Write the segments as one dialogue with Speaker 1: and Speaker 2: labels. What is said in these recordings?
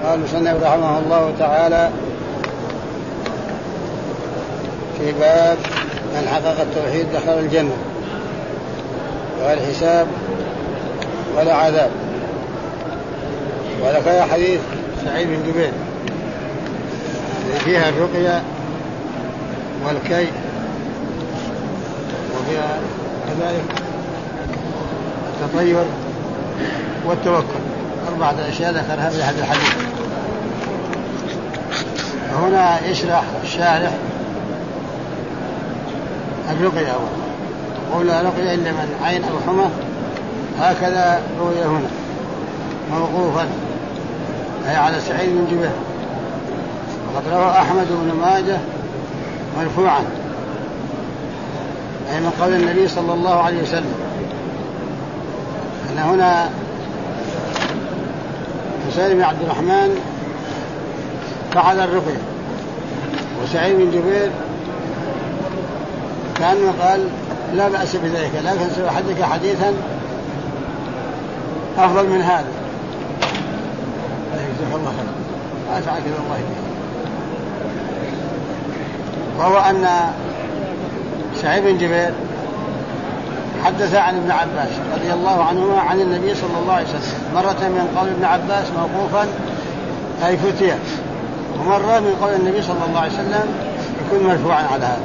Speaker 1: قال المصنف رحمه الله تعالى في باب من حقق التوحيد دخل الجنة ولا حساب ولا عذاب. وذكر حديث سعيد بن جبير فيها الرقية والكي وفيها كذلك التطير والتوكل، 4 أشياء ذكرها في هذا الحديث. وهنا يشرح الشارح الرقية أولا، قول لا رقية إلا من عين أو حمى، هكذا روي هنا موقوفا أي على سعيد بن جبير. وقد روى أحمد بن ماجه مرفوعا أي من قول النبي صلى الله عليه وسلم أن هنا حسين بن عبد الرحمن فعل الرقية، وسعيد بن جبير كأنه قال لا بأس بذلك، لكن سأحدثك حديثا أفضل من هذا. جزاك الله خير، أسعدك الله فيه. وهو أن سعيد بن جبير حدث عن ابن عباس رضي الله عنهما عن النبي صلى الله عليه وسلم، مرة من قول ابن عباس موقوفا أي فتيا، ومرة من قول النبي صلى الله عليه وسلم يكون مرفوعا على هذا.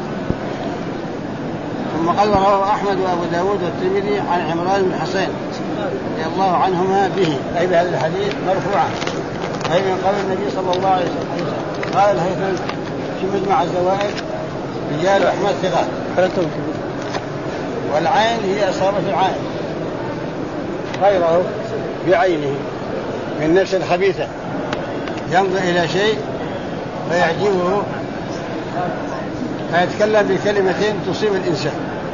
Speaker 1: ثم قال ورواه أحمد وأبو داود والترمذي عن عمران بن حسين رضي الله عنهما به أي بهذا الحديث مرفوعا أي من قول النبي صلى الله عليه وسلم. قال الهيثم في مجمع الزوائد رجال أحمد ثقات، والعين هي إصابة العين غيره بعينه من النفس الخبيثة، ينظر إلى شيء فيعجبه فيتكلم بكلمة تصيب الإنسان.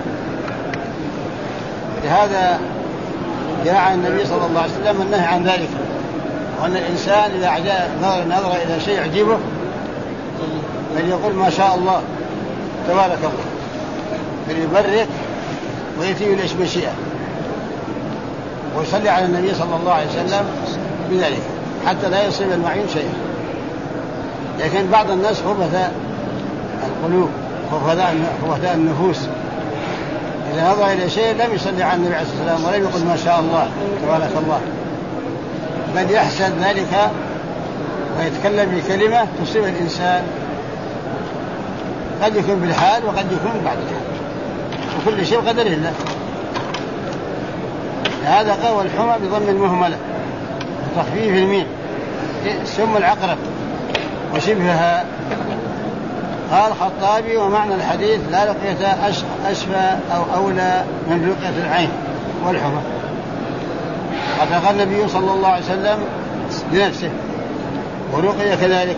Speaker 1: لهذا جاء عن النبي صلى الله عليه وسلم النهي عن ذلك، وأن الإنسان إذا نظر إلى شيء يعجبه فليقول ما شاء الله تبارك الله، فليبرك ويتي ليش مشيئة ويصلي على النبي صلى الله عليه وسلم بذلك حتى لا يصيب المعين شيئا. لكن بعض الناس خبث القلوب خبثاء النفوس، إذا نظر إلى شيء لم يصلي على النبي عليه الصلاة والسلام ولم يقل ما شاء الله تبارك الله، بل يحسد ذلك ويتكلم بكلمة تصيب الإنسان، قد يكون بالحال وقد يكون بعد الحال، وكل شيء قدر الله. هذا قول الحمى بضم المهملة وتخفيف الميم، سم العقرب وشبهها. قال الخطابي ومعنى الحديث لا رقية أشفى أو أولى من رقية العين والحمى. قد قال النبي صلى الله عليه وسلم بنفسه ورقية كذلك.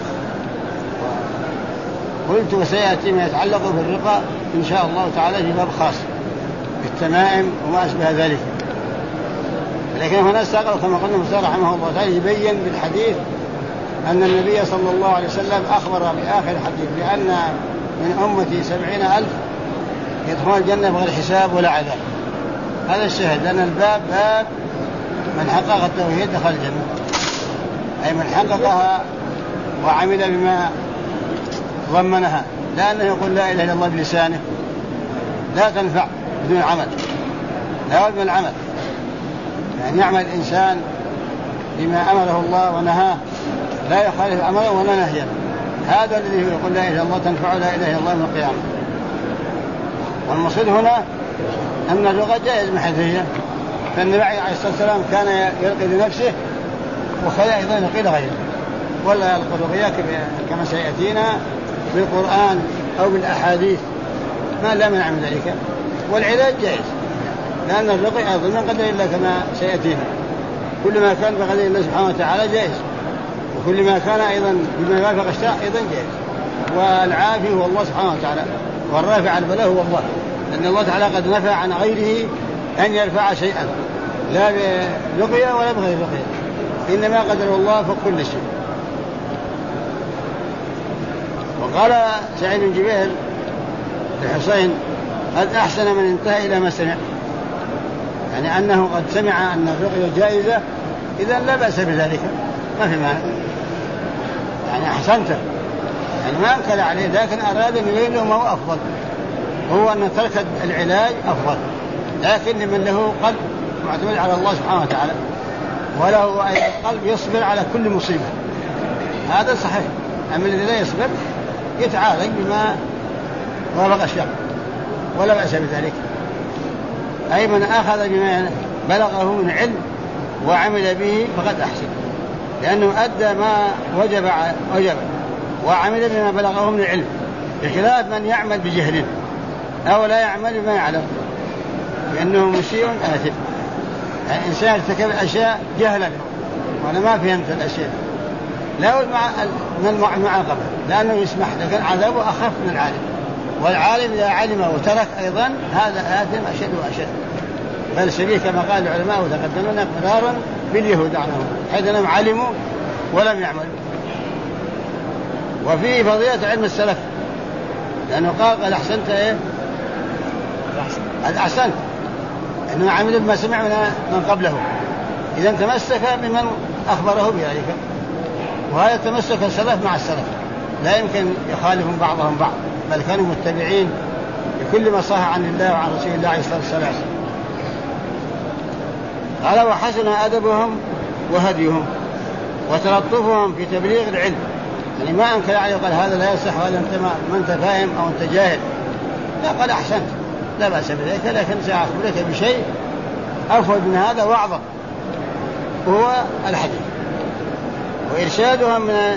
Speaker 1: قلت وسيأتي ما يتعلق بالرقى إن شاء الله تعالى في باب خاص بالتمائم وما أشبه ذلك. لكن هنا استقر كما قلنا المصنف رحمه الله تعالى يبين بالحديث أن النبي صلى الله عليه وسلم أخبر بآخر الحديث بأن من أمتي 70,000 يدخلون الجنة بغير حساب ولا عذاب. هذا الشهد، لأن الباب باب من حقق التوحيد دخل الجنة، أي من حققها وعمل بما ضمنها، لا أنه يقول لا إله إلا الله بلسانه، لا تنفع بدون عمل، لا بد من العمل. يعني يعمل الإنسان بما أمره الله ونهاه، لا يخالف أمره ولا نهيه. هذا الذي يقول لا إله إلا الله تنفع لا إله إلا الله من القيامة. والمقصود هنا أن اللغة جائز من حيث هي، فالنبي عليه الصلاة والسلام كان يلقي لنفسه وخلا أيضا يلقي لغيره، ولا يلقي الرقية كما سيأتينا بالقرآن أو بالأحاديث، ما لا منع من ذلك. والعلاج جائز، لأن الرقية أيضا من قدر الله كما سيأتينا، كل ما كان بقدر الله سبحانه وتعالى جائز، وكل ما كان أيضا بما يوافق الشرع أيضا جائز. والعافي هو الله سبحانه وتعالى، والرافع عن البلاء هو الله، لأن الله تعالى قد نفى عن غيره أن يرفع شيئا، لا برقية ولا بغير رقية، إنما قدر الله فوق كل شيء. وقال سعيد بن جبير لحسين قد أحسن من انتهى إلى ما سمع، يعني أنه قد سمع أن الرقية جائزة، إذا لا بأس بذلك، ما في مانع، يعني أحسنته، يعني ما أنكر عليه، لكن أراد أن يبين له ما هو أفضل، هو أن ترك العلاج أفضل، لكن من له قلب معتمد على الله سبحانه وتعالى وله قلب يصبر على كل مصيبة، هذا صحيح. أما الذي لا يصبر يتعالج بما وافق الشرع ولا بأس بذلك. أي من أخذ بما بلغه من علم وعمل به فقد أحسن، لأنه أدى ما وجب وعمل بما بلغه من العلم، بخلاف من يعمل بجهل أو لا يعمل بما يعلم، لأنه مسيء آثم. يعني إنسان ارتكب الأشياء جهلا وأنا ما فهمت الأشياء لا من المعاقبة لأنه يسمح، لكن عذابه أخف من العالم، والعالم إذا علم وترك أيضا هذا آثم أشد وأشد، بل سبيه كما قال العلماء وتقدمنا مرارا باليهود عنهم حيث أنهم علموا ولم يعملوا. وفيه فضيلة علم السلف، لأنه قال أحسنت إيه؟ أحسنت أنه عمل بما سمع من قبله، إذا تمسك بمن أخبره بذلك، وهذا تمسك السلف مع السلف لا يمكن يخالفهم بعضهم بعض، بل كانوا متبعين لكل ما صح عن الله وعن رسول الله عليه الصلاة والسلام. قال وحسن أدبهم وهديهم وتلطفهم في تبليغ العلم، يعني ما أنكر عليه قال هذا لا يصح وهذا أنت فاهم أو أنت جاهل، لا قال أحسنت لا بأس بذلك، لكن سأخبرك بشيء أفضل من هذا وأعظم، وهو الحديث، وإرشادهم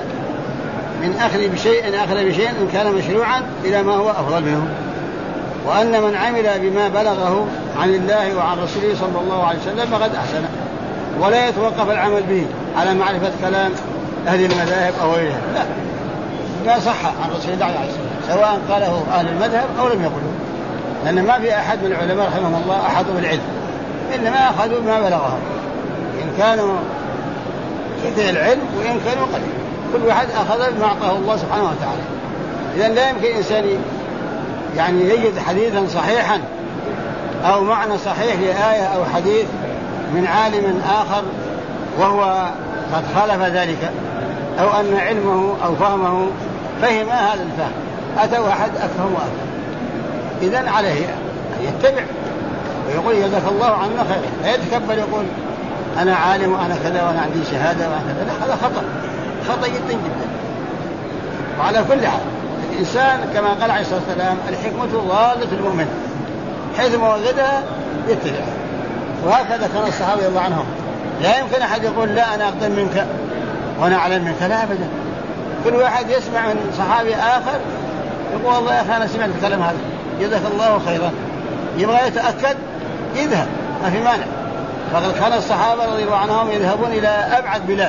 Speaker 1: من أخذ بشيء إن كان مشروعا إلى ما هو أفضل منه، وأن من عمل بما بلغه عن الله وعن رسوله صلى الله عليه وسلم فقد أحسن، ولا يتوقف العمل به على معرفة كلام أهل المذاهب أو غيرها، لا صح عن رسول الله عليه وسلم سواء قاله أهل المذهب أو لم يقله، لأن ما في أحد من العلماء رحمه الله أحد بالعلم، إنما أخذوا ما بلغهم، إن كانوا كثير العلم وإن كانوا قليل، كل واحد أخذ بما أعطاه الله سبحانه وتعالى. إذن لا يمكن إنسان يعني يجد حديثا صحيحا أو معنى صحيح لآية أو حديث من عالم آخر وهو قد خالف ذلك، أو أن علمه أو فهمه فهم هذا الفهم، أتى واحد أفهم وأفهم، إذن عليه أن يتبع ويقول جزاك الله عنا خيرا، لا يتكبر يقول أنا عالم وأنا كذا وأنا عندي شهادة وأنا كذا، لا، هذا خطأ جدا جدا. وعلى كل حال الإنسان كما قال عليه الصلاة والسلام الحكمة ضالة المؤمن، حيث ما وجدها يتبعها، وهكذا كان الصحابة رضي الله عنهم، لا يمكن أحد يقول لا أنا أقدم منك وأنا أعلم منك، لا أبدا، كل واحد يسمع من صحابي آخر يقول والله يا أخي أنا سمعت الكلام هذا جزاك الله خيرا، يبغى يتأكد يذهب ما في مانع. فقد كان الصحابة رضي الله عنهم يذهبون إلى أبعد بلاد،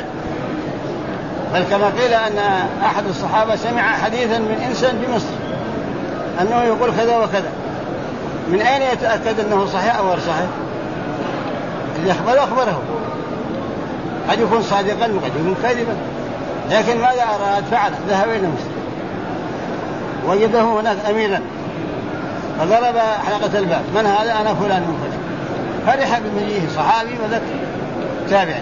Speaker 1: بل كما قيل أن أحد الصحابة سمع حديثا من إنسان بمصر أنه يقول كذا وكذا، من أين يتأكد أنه صحيح أو غير صحيح؟ اللي أخبره قد يكون صادقا وقد يكون كاذبا، لكن ماذا أراد فعل؟ ذهب إلى مصر وجده هناك أميرا فضرب حلقة الباب، من هذا؟ أنا فلان من فلان، فرح بمجيئه صحابي وذكر تابع،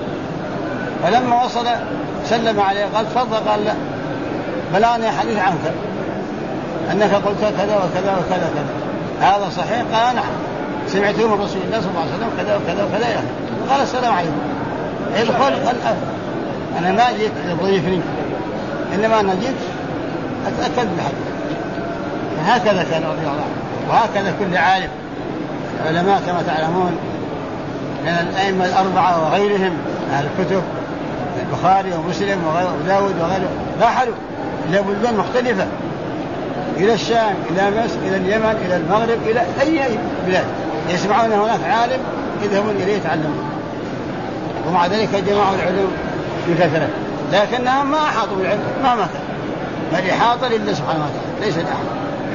Speaker 1: فلما وصل سلم عليه قال تفضل، قال لا بلغني حديث عنك أنك قلت كذا وكذا وكذا كذا، هذا صحيح؟ قال نعم سمعته من رسول الله صلى الله عليه وسلم كذا وكذا وكذا يعني. قال السلام عليكم، ادخل. قال أنا ما جيت لضيفني، إنما أنا جيت أتأكد بالحديث. هكذا كان رضي الله عنه، وهكذا كل عالم. العلماء كما تعلمون من الأئمة الأربعة وغيرهم أهل الكتب البخاري ومسلم وداود وغيره رحلوا إلى بلدان مختلفة، إلى الشام، إلى مصر، إلى اليمن، إلى المغرب، إلى أي بلاد يسمعون هناك عالم يذهبون إليه يتعلمون، ومع ذلك جمعوا العلوم بكثرة، لكنهم ما أحاطوا بالعلم مهما كان، بل إحاطة لله سبحانه وتعالى ليس لأحد.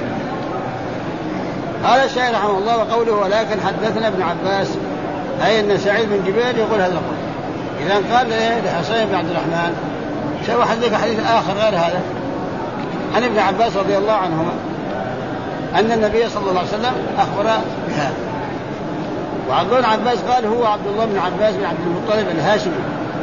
Speaker 1: قال الشيخ رحمه الله وقوله ولكن حدثنا ابن عباس، أي أن سعيد بن جبير يقول هذا القول. إذا قال لحسين بن عبد الرحمن سأحدثك حديث آخر غير هذا عن ابن عباس رضي الله عنهما أن النبي صلى الله عليه وسلم أخبر بهذا. وعبد الله بن عباس قال هو عبد الله بن عباس بن عبد المطلب الهاشمي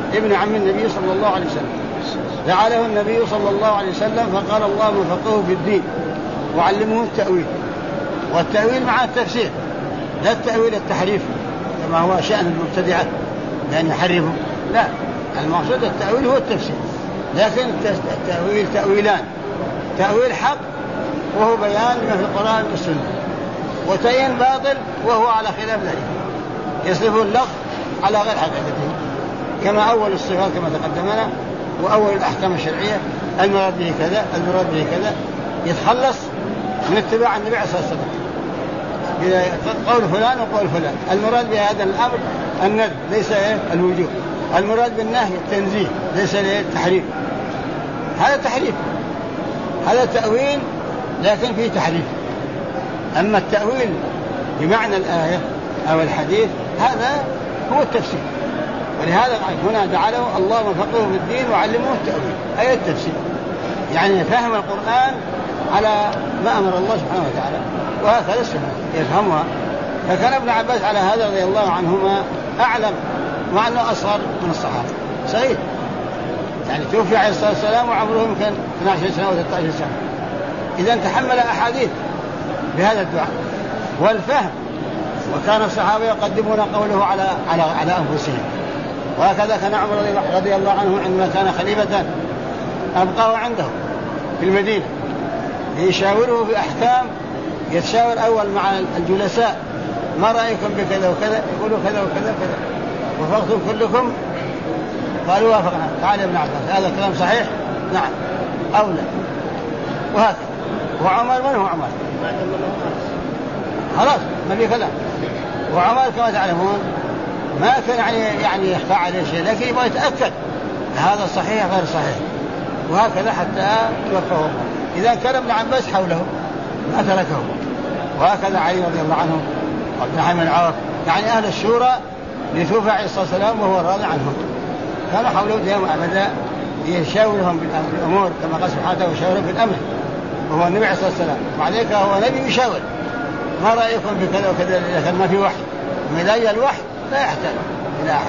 Speaker 1: ابن عم النبي صلى الله عليه وسلم. دعا له النبي صلى الله عليه وسلم فقال اللهم فقهه في الدين وعلمه التأويل. والتأويل مع التفسير، لا التأويل التحريف كما هو شأن المبتدعة لأن يحرفوا، لا، المقصود التأويل هو التفسير. لكن التأويل تأويلان: تأويل حق وهو بيان لما في القرآن والسنة، وتأويل باطل وهو على خلاف ذلك، يصرف اللفظ على غير حقيقته، كما أول الصفات كما تقدمنا، وأول الأحكام الشرعية المراد به كذا المراد به كذا، يتخلص من اتباع النبي عليه الصلاة والسلام قول فلان وقول فلان. المراد بهذا الأمر الندب ليس الوجوب، المراد بالنهي التنزيه ليس التحريف. هذا تحريف، هذا تأويل لكن فيه تحريف. أما التأويل بمعنى الآية أو الحديث هذا هو التفسير. ولهذا هنا دعا له اللهم فقهه في الدين وعلمه التأويل، أي التفسير، يعني فهم القرآن على ما أمر الله سبحانه وتعالى، وهكذا السنة يفهمها. فكان ابن عباس على هذا رضي الله عنهما أعلم، مع أنه أصغر من الصحابة، صغير، يعني توفي عليه الصلاة والسلام وعمره يمكن 12 سنة و 13 سنة. إذا تحمل أحاديث بهذا الدعاء والفهم، وكان الصحابة يقدمون قوله على أنفسهم. وهكذا كان عمر رضي الله عنه عندما كان خليفة أبقاه عنده في المدينة يشاوره في أحكام، يتشاور أول مع الجلساء: ما رأيكم بكذا وكذا؟ يقولوا كذا وكذا وكذا. وفقتم كلكم؟ قالوا وافقنا. تعال يا ابن عباس، هذا كلام صحيح؟ نعم أو لا. وهكذا. وعمر من هو عمر؟ خلاص ما في كلام. وعمر كما تعلمون ما كان يعني يخفى عليه شيء، لكن يبغى يتأكد هذا صحيح غير صحيح، وهكذا حتى توفاه. إذا كان ابن عباس حوله ما تركه. وهكذا علي رضي الله عنه وابن حيم العوف، يعني أهل الشورى لتوفى عليه الصلاة والسلام وهو راضي عنهم، كانوا حوله دائما أبدا يشاورهم بالأمور كما قال سبحانه وشاورهم في الأمر، وهو النبي عليه الصلاة والسلام، وعليك هو نبي يشاور: ما رأيكم بكذا وكذا؟ إذا ما في وحي، وإذا جاء الوحي لا يحتاج إلى أحد.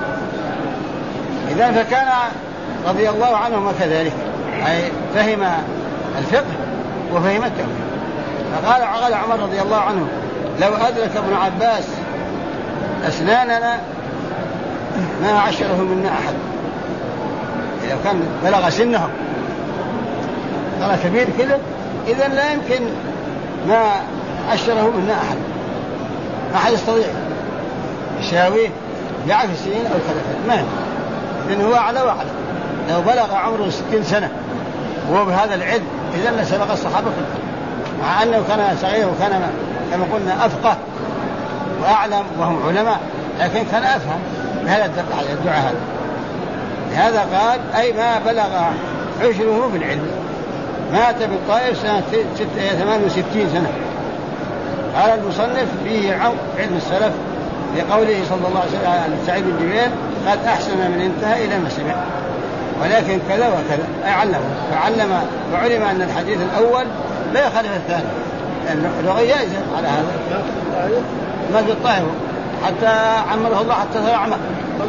Speaker 1: إذا فكان رضي الله عنهما كذلك، أي فهم الفقه وفهم التأويل. فقال عمر رضي الله عنه: لو أدرك ابن عباس أسناننا ما عشره منا أحد. إذا كان بلغ سنهم ترى كبير كده، إذا لا يمكن ما عشره منا أحد، ما أحد يستطيع يساويه ب10 سنين أو 3، ما لأنه هو أعلى وأعلى. لو بلغ عمره 60 سنة وهو بهذا العد إذن لسبق الصحابة كلهم، مع أنه كان صغير وكان كما قلنا أفقه وأعلم وهم علماء، لكن كان أفهم بهذا الدعاء هذا. لهذا قال: أي ما بلغ عشره في العلم. مات بالطائف سنة 68 سنة. قال المصنف: فيه علم السلف لقوله صلى الله عليه وسلم عن سعيد بن جبير: قد أحسن من انتهى إلى ما سمع، ولكن كذا وكذا، أي علم وعلم أن الحديث الأول لا يخالف الثاني، لأن اللغة جائزة على هذا. ما في الطائف حتى عمره الله حتى صار أعمى.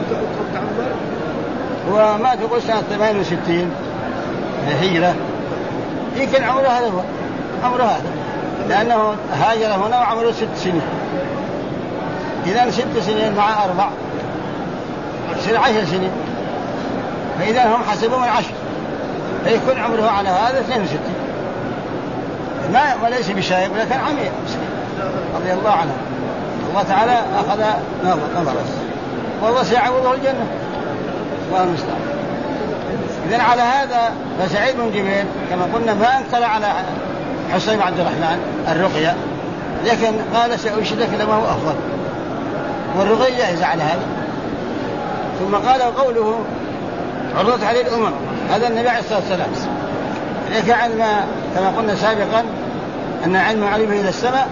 Speaker 1: هو ما تقول سنة 68 الهجرة، يمكن عمره هذا هو عمره هذا، لأنه هاجر هنا وعمره 6 سنين. إذا 6 سنين مع 4 يصير 10 سنين، فإذا هم حسبوا من 10، فيكون عمره على هذا 62. ما ليس بشايب ولكن عمي رضي الله عنه. الله تعالى أخذ نظره والله سيعوضه الجنة والمستعان. إذن على هذا فسعيد بن جبير كما قلنا ما أنكر على حسين عبد الرحمن الرقية، لكن قال: سأرشدك لما هو أفضل، والرقية جائزة على هذا. ثم قال: قوله عرضت عليه الأمم، هذا النبي عليه الصلاة والسلام. لك علم كما قلنا سابقا أن علم علمه إلى السماء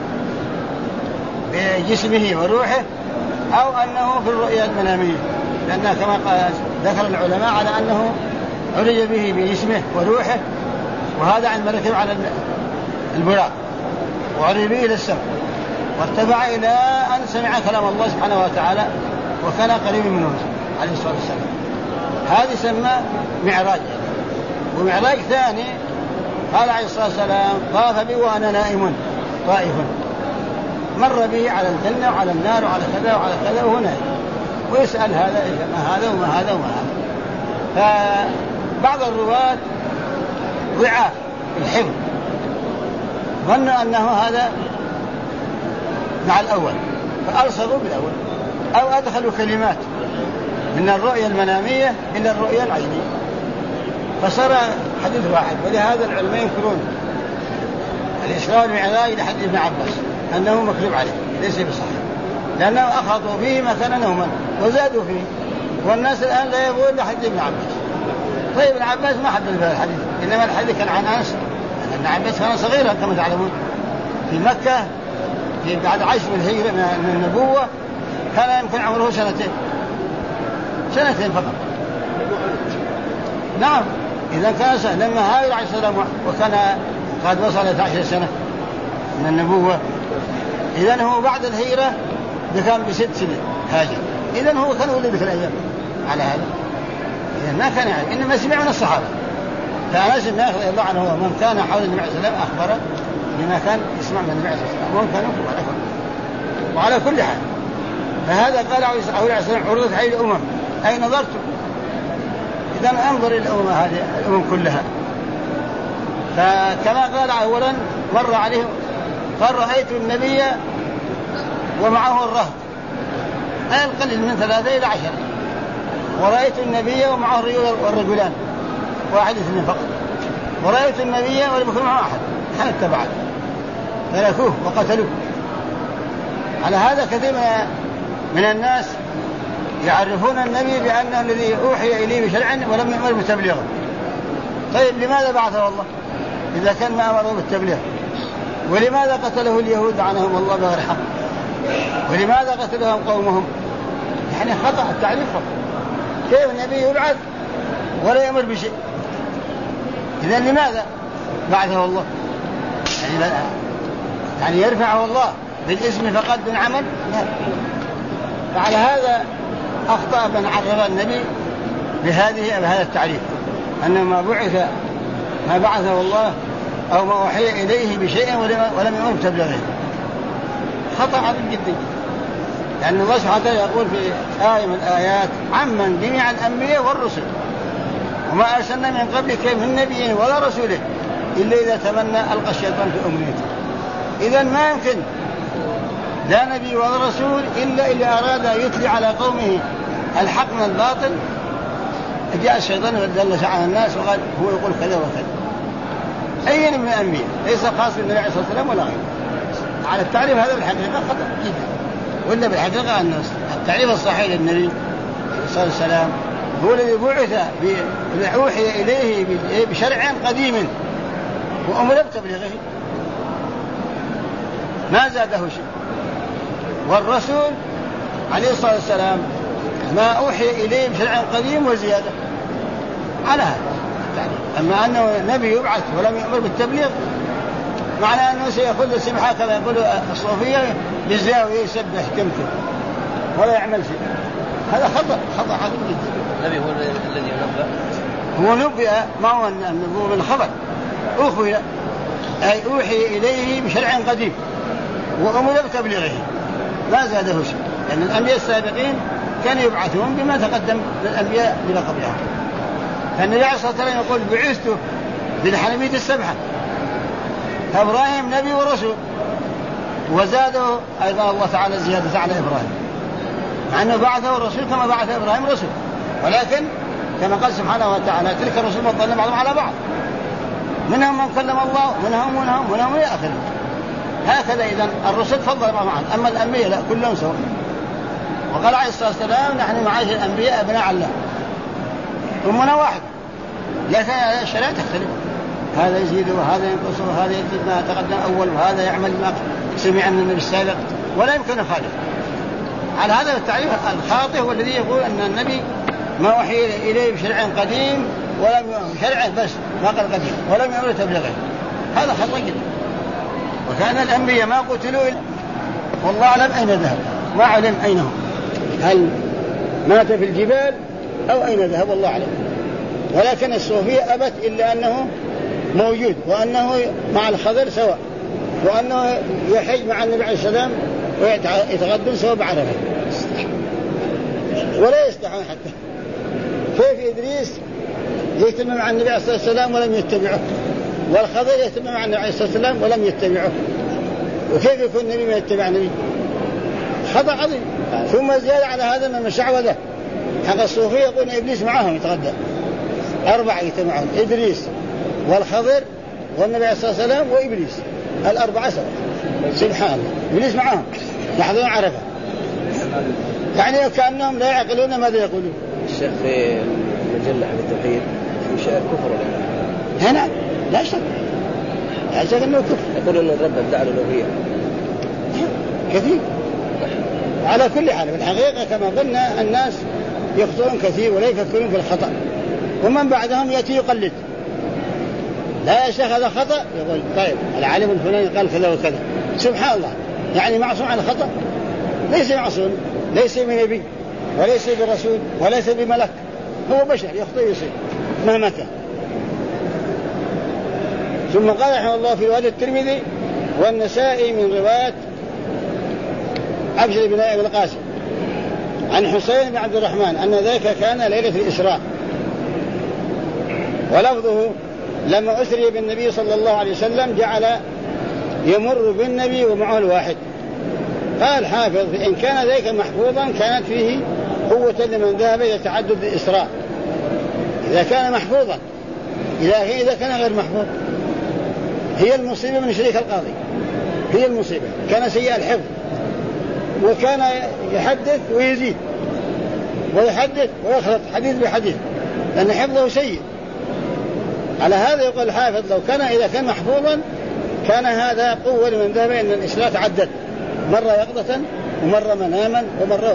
Speaker 1: بجسمه وروحه، أو أنه في الرؤيا المنامية، لأن كما ذكر العلماء على أنه عرج به بجسمه وروحه، وهذا عن مركب على البراق، وعرج به إلى السماء وارتفع إلى أن سمع كلام الله سبحانه وتعالى، وكان قريب منه عليه الصلاة والسلام. هذه سمى معراج. ومعراج ثاني قال عليه الصلاة والسلام طاف بي وأنا نائم طائف، مر به على الجنة وعلى النار وعلى كذا وعلى كذا وهو نائم، ويسأل هذا ما هذا وما هذا وما هذا. فبعض الرواة ضعاف الحفظ ظنوا أنه هذا مع الأول فأرسلوا بالأول، أو أدخلوا كلمات من الرؤية المنامية إلى الرؤية العينية فصار حديث واحد. ولهذا العلماء ينكرون الإسراء والمعراج لحديث ابن عباس أنه مكذوب عليه ليس بصحيح، لأنه أخذوا فيه مثلا نوما وزادوا فيه، والناس الآن لا يقول لحديث ابن عباس. طيب ابن عباس ما حدث بهذا الحديث، إنما الحديث كان عن أنس. ابن عباس كان صغيرا كما تعلمون في مكة في بعد 10 من النبوة، كان يمكن عمره سنتين فقط. نعم إذا كان لما هاجر عليه السلام وكان قد وصل 11 سنة من النبوة، إذن هو بعد الهجرة كان ب6 سنين هاجر، إذن هو كان ولد في الأيام على هذا، إذن ما كان يعني إنما سمع من الصحابة. فأنس الناس رضي الله عنه من كان حول النبي عليه السلام أخبره بما كان يسمع من النبي عليه السلام ومن كان يخبر. وعلى كل حال فهذا قال عليه السلام عرضت علي الأمم أي نظرت، إذن أنظر إلى الأمم هذه الأمم كلها. فكما قال أولا مر عليه قال رأيت النبي ومعه الرهط أي القليل من 3 إلى 10، ورأيت النبي ومعه الرجلان 1 2 فقط، ورأيت النبي ولم يكن معه أحد حتى بعد تركوه وقتلوه. على هذا كثير من الناس يعرفون النبي بأنه الذي أوحي إليه بشرع ولم يأمر بتبليغه. طيب لماذا بعثه الله إذا كان ما أمره بالتبليغ؟ ولماذا قتله اليهود عنهم الله بغير حق؟ ولماذا قتلهم قومهم؟ يعني خطأ التعريف. كيف النبي يبعث ولا يأمر بشيء؟ إذن لماذا بعثه الله؟ يعني يرفعه الله بالاسم فقط دون عمل؟ لا. فعلى هذا أخطأ من عرف النبي بهذا التعريف، أنه ما بعثه الله أو ما وحي إليه بشيء ولم يؤمر بتبليغه. خطأ عظيم جدا، لأن الله سبحانه وتعالى يقول في آية من الآيات عمن جميع الأنبياء والرسل وما أرسلنا من قبلك من نبي ولا رسول إلا إذا تمنى ألقى الشيطان في أمنيته. إذن ما يمكن لا نبي ولا رسول إلا إذا أراد أن يتلي على قومه الحق من الباطل جاء الشيطان ودلس على الناس وقال هو يقول كذا وكذا. أي من الأنبياء ليس خاص بالنبي عليه الصلاة والسلام ولا غيره. على التعريف هذا بالحقيقة خطأ جدا، ولا بالحقيقة أن التعريف الصحيح للنبي صلى الله عليه وسلم هو الذي بعث أوحي إليه بشرع قديم وأمر بتبليغه ما زاده شيء. والرسول عليه الصلاة والسلام ما أوحي إليه بشرع قديم وزيادة على هذا. أما أنه نبي يبعث ولم يأمر بالتبليغ معنى أنه سيأخذ السبحة كما يقول الصوفية بالزاوية يسبح كمكم ولا يعمل شيء. هذا خطأ عظيم جدا.
Speaker 2: النبي هو الذي ينبأ،
Speaker 1: هو نبئ ما هو النبوة من خبر أخوي أي أوحي إليه بشرع قديم وأمر بتبليغه ما زاده شيء، لأن الأنبياء السابقين كانوا يبعثون بما تقدم للأنبياء بلا قبلها. فالنبي عليه الصلاة والسلام يقول بعثت بالحنفية السبحة، فإبراهيم نبي ورسول، وزاده أيضا الله تعالى زيادة على إبراهيم، مع أنه بعثه الرسول كما بعث إبراهيم رسول، ولكن كما قال سبحانه وتعالى تلك الرسل فضلنا بعضهم على بعض، منهم من كلم الله منهم إلى آخره. هكذا إذن الرسل فضل بعضهم على بعض، أما الأنبياء لا كلهم سواء. وقال عليه الصلاة والسلام نحن معاشر الأنبياء أبناء الله، أمنا واحد، لكن الشريعة تختلف، هذا يزيد وهذا ينقص وهذا يزيد ما تقدم أول وهذا يعمل ما سمع من النبي السابق، ولا يمكن خالف. على هذا التعريف الخاطئ هو الذي يقول أن النبي ما وحي إليه بشرع قديم ولم شرع بس ما قال قديم ولم يأمر تبليغه، هذا خطأ جدا. وكان الأنبياء ما قتلوا والله أعلم أين ذهب، ما علم أين هم، هل مات في الجبال أو أين ذهب والله أعلم. ولكن الصوفية أبت إلا أنه موجود، وأنه مع الخضر سواء، وأنه يحج مع النبي عليه السلام ويتغدل سواء بعرفة، ولا يستحون حتى. كيف إدريس يجتمع مع النبي عليه الصلاة والسلام ولم يتبعه، والخضر يجتمع مع النبي عليه الصلاة والسلام ولم يتبعه، وكيف يكون النبي ما يتبع النبي؟ خطأ عظيم. ثم زيادة على هذا من المشعوذة حق الصوفية يقول إبليس معهم يتغدى، 4 يجتمعون، إدريس والخضر والنبي عليه الصلاة والسلام وإبليس، 4 سوا. سبحان الله، إبليس معهم يحضرون عرفة، يعني كأنهم لا يعقلون ماذا يقولون.
Speaker 2: الشيخ في مجلة حق التوحيد في شيء كفر
Speaker 1: هنا لا شك، لا شك أنه كفر.
Speaker 2: يقول أن الرب ابدع الألوهية
Speaker 1: كثير. على كل حال في الحقيقة كما قلنا الناس يخطئون كثير ولا يفكرون في الخطأ، ومن بعدهم يأتي يقلد. لا يا شيخ هذا خطأ، يقول طيب العالم الفلاني قال كذا وكذا. سبحان الله، يعني معصوم عن الخطأ؟ ليس معصوم، ليس بنبي وليس برسول وليس بملك، هو بشر يخطئ يصيب مهما كان. ثم قال رحمه الله في رواية الترمذي والنسائي من رواية أبشر بن أبي القاسم عن حسين بن عبد الرحمن أن ذلك كان ليلة الإسراء، ولفظه لما أسري بالنبي صلى الله عليه وسلم جعل يمر بالنبي ومعه الواحد. قال حافظ إن كان ذلك محفوظا كانت فيه قوة لمن ذهب يتعدد الإسراء، إذا كان محفوظا. إذا كان غير محفوظ هي المصيبة من شريك القاضي، هي المصيبة. كان سيء الحفظ وكان يحدث ويزيد ويحدث ويخلط حديث بحديث لأن حفظه سيء. على هذا يقول الحافظ لو كان إذا كان محفوظا كان هذا قوة لمن ذهب إن الإسراء تعدد، مرة يقظة ومرة مناما ومرة.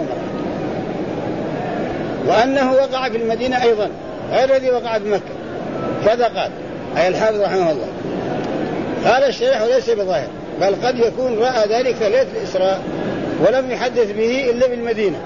Speaker 1: وأنه وقع في المدينة أيضا غير الذي وقع في مكة، كذا قال أي الحافظ رحمه الله. قال الشيخ وليس بظاهر، بل قد يكون رأى ذلك ليلة الإسراء ولم يحدث به إلا بالمدينة،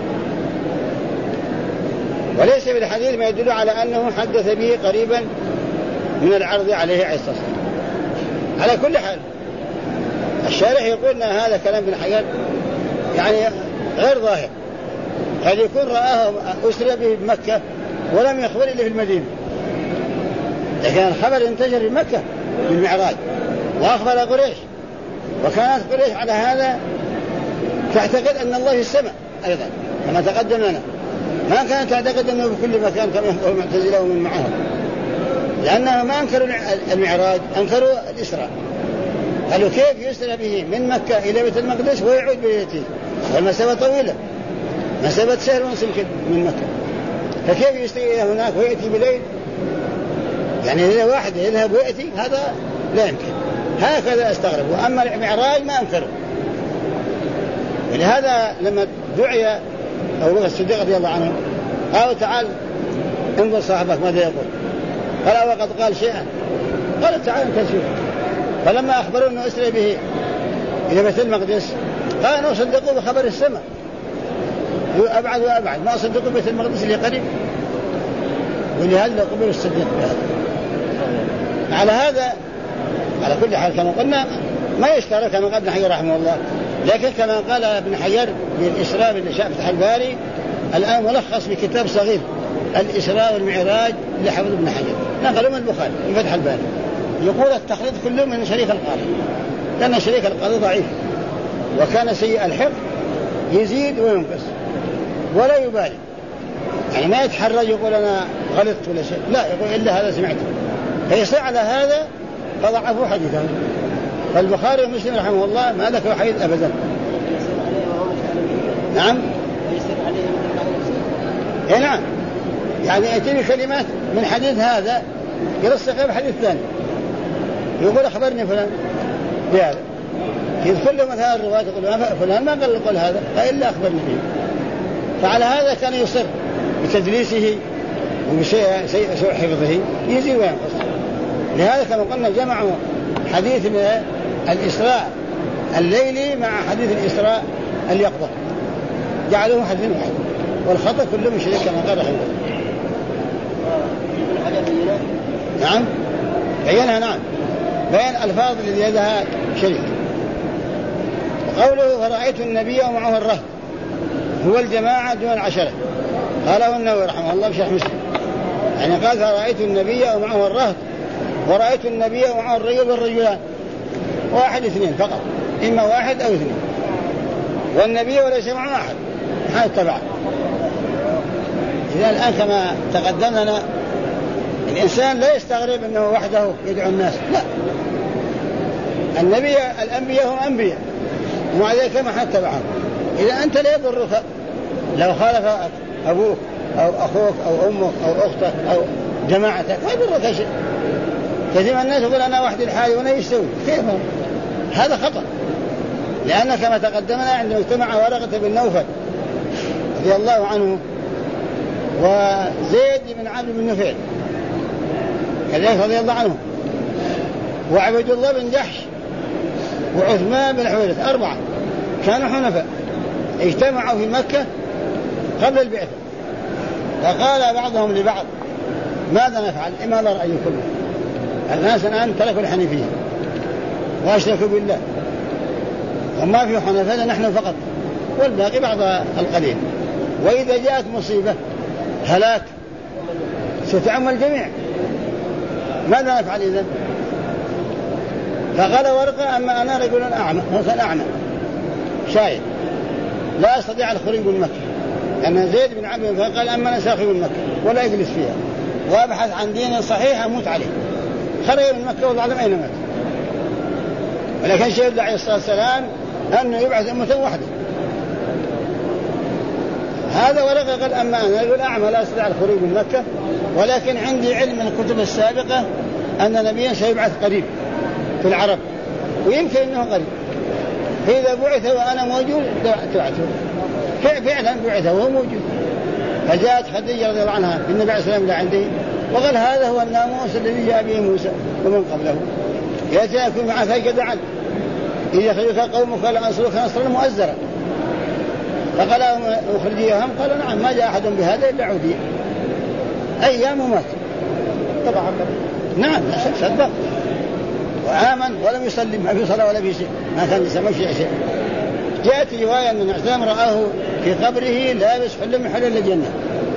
Speaker 1: وليس بالحديث ما يدل على أنه حدث به قريبا من العرض عليه عليه الصلاة والسلام. على كل حال الشارح يقول هذا كلام ابن حجر يعني غير ظاهر، قد يكون رآه أسري به بمكة ولم يخبر إلا في المدينة، لكن الخبر انتشر في مكة بالمعراج وأخبر قريش، وكانت قريش على هذا تعتقد أن الله في السماء أيضا كما تقدم لنا، ما كانت تعتقد أنه في كل مكان كما يقول المعتزلة ومن معهم، لأنهم ما أنكروا المعراج، أنكروا الإسراء. قالوا كيف يسرى به من مكة إلى بيت المقدس ويعود بيته، والمسافة طويلة، مسافة سهل ونسمك من مكة، فكيف يستوي هناك ويأتي بليل؟ يعني إذا واحد يذهب ويأتي هذا لا يمكن، هكذا استغرب. وأما المعراج ما أنكروا. ولهذا لما دعي أبو بكر الصديق رضي الله عنه قالوا تعال انظر صاحبك ماذا يقول، قال وقد قال شيئا، قال تعال انت شوف. فلما أخبروا أنه أسري به إلى بيت المقدس قالوا صدقوا بخبر السماء أبعد وأبعد، ما صدقوا بيت المقدس اللي قريب. ولهذا قبلوا الصديق بهذا. على هذا على كل حال كما قلنا ما يشترك كما قال ابن حجر رحمه الله، لكن كما قال ابن حجر بالإسراء بالنشاء فتح الباري الآن ملخص بكتاب صغير الإسراء والمعراج لحفظ ابن حجر، نقلوا من البخاري في فتح الباري. يقول التخليط كله من شريك القاضي، لأن شريك القاضي ضعيف وكان سيء الحفظ يزيد وينقص ولا يبالي، يعني ما يتحرج يقول أنا غلطت ولا شيء، لا يقول إلا هذا سمعته، فيصير على هذا فضعفوا حديثه. فالبخاري ومسلم رحمه الله ما ذكروا حديث أبدا. نعم إيه نعم، يعني يأتي بكلمات من حديث هذا يرسخ بحديث ثاني، يقول أخبرني فلان بهذا، يذكر له مثلا الرواية يقول فلان ما قال هذا إلا أخبرني به. فعلى هذا كان يصر بتدليسه وبسوء حفظه يزيد وينقص. لهذا كما قلنا جمعوا حديث الإسراء الليلي مع حديث الإسراء اليقظة، جعلوه حديث واحد. والخطأ كله من شرك كما قال رحمه الله. نعم بينها، نعم بيان الفاظ الذي يدها شرك. وقوله فرأيت النبي ومعه الرهط هو الجماعة دون العشرة، قاله النووي رحمه الله بشرح مسلم، يعني قال فرأيت النبي ومعه الرهط، ورأيت النبي ومعه الرجل والرجلان، واحد اثنين فقط، إما واحد أو اثنين، والنبي وليس معه أحد هذا تبعه. إذا الآن كما تقدمنا الإنسان لا يستغرب أنه وحده يدعو الناس، لا، الأنبياء هم أنبياء ومع ذلك ما حد تبعهم. إذا أنت لا يضرك لو خالف أبوك أو أخوك أو أمك أو أختك أو جماعتك، ما يضرك شيء. كثير من الناس يقول أنا وحدي الحالي وأنا يستوي، كيف هذا خطأ؟ لأن كما تقدمنا عندما اجتمع ورقة بن نوفل رضي الله عنه وزيد بن عمرو بن نفيل كذلك رضي الله عنه وعبد الله بن جحش وعثمان بن حويرث، 4 كانوا حنفاء اجتمعوا في مكة قبل البعثة، فقال بعضهم لبعض ماذا نفعل؟ إما لا رأي كله، الناس الآن تركوا الحنيفية واشركوا بالله وما في حنفاء نحن فقط والباقي بعض القليل، وإذا جاءت مصيبة هلاك ستعم الجميع، ماذا نفعل إذن؟ فقال ورقة أما أنا رجل أعمى، أعمى شايب لا أستطيع الخروج من مكة، لأن زيد بن عمرو قال أما أنا سأخرج من مكة ولا أجلس فيها وأبحث عن دين صحيح أموت عليه، خرج من مكة والله أعلم أين مات. ولكن شهد عليه الصلاة والسلام أنه يبعث أمة وحده. هذا ورقة قال أما أنا رجل أعمى لا أستطيع الخروج من مكة، ولكن عندي علم من الكتب السابقة أن نبيا سيبعث قريب في العرب ويمكن أنه قريب، فإذا بعث وأنا موجود تبعثه. فعلا بعث وهو موجود، فجاءت خديجة رضي الله عنها بالنبي عليه الصلاة والسلام عندي وقال هذا هو الناموس الذي جاء به موسى ومن قبله، يأتيكم معك جدعا إذا خلفك قومك لأنصرك نصرا مؤزرا، فقال أخرجيهم قال نعم ما جاء أحد بهذا إلا عودي أيام ومات. طبعا نعم صدق وآمن ولم يسلم، ما في صلاة ولا في شيء، ما كان يسمى شيء. جاءت رواية أن الإسلام رآه في قبره لابس حلة من حلل الجنة.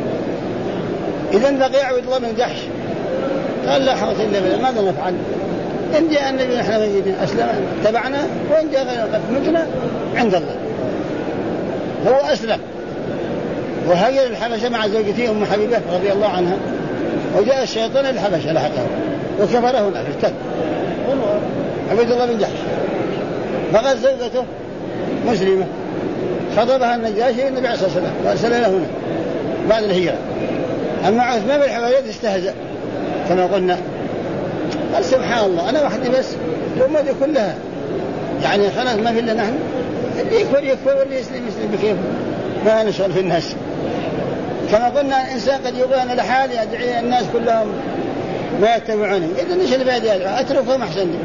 Speaker 1: إذن بقي عبد الله بن جحش قال لا حوث إلا بالله، ماذا نفعل؟ إن جاء النبي نحن مجيدين أسلم تبعنا، وإن جاء غير قد متنا عند الله. هو أسلم وهاجر الحبشة مع زوجته أم حبيبة رضي الله عنها، وجاء الشيطان الحبشة لحقه وكفره هناك ارتد عبد الله بن جحش، فقد زوجته مسلمة خطبها النجاشي النبي عليه الصلاة والسلام وأرسلها هنا بعد الهجرة. أما عثمان بن حويرث استهزأ كما قلنا، قال سبحان الله أنا وحدي بس الأمة دي كلها، يعني خلاص ما في إلا نحن، اللي يكفر واللي يسلم بكيف، ما نشغل في الناس. كما قلنا الإنسان قد يقول أنا لحالي أدعي الناس كلهم ما يتبعوني، إذا نش اللي بعد يدعو أتركهم أحسن لي.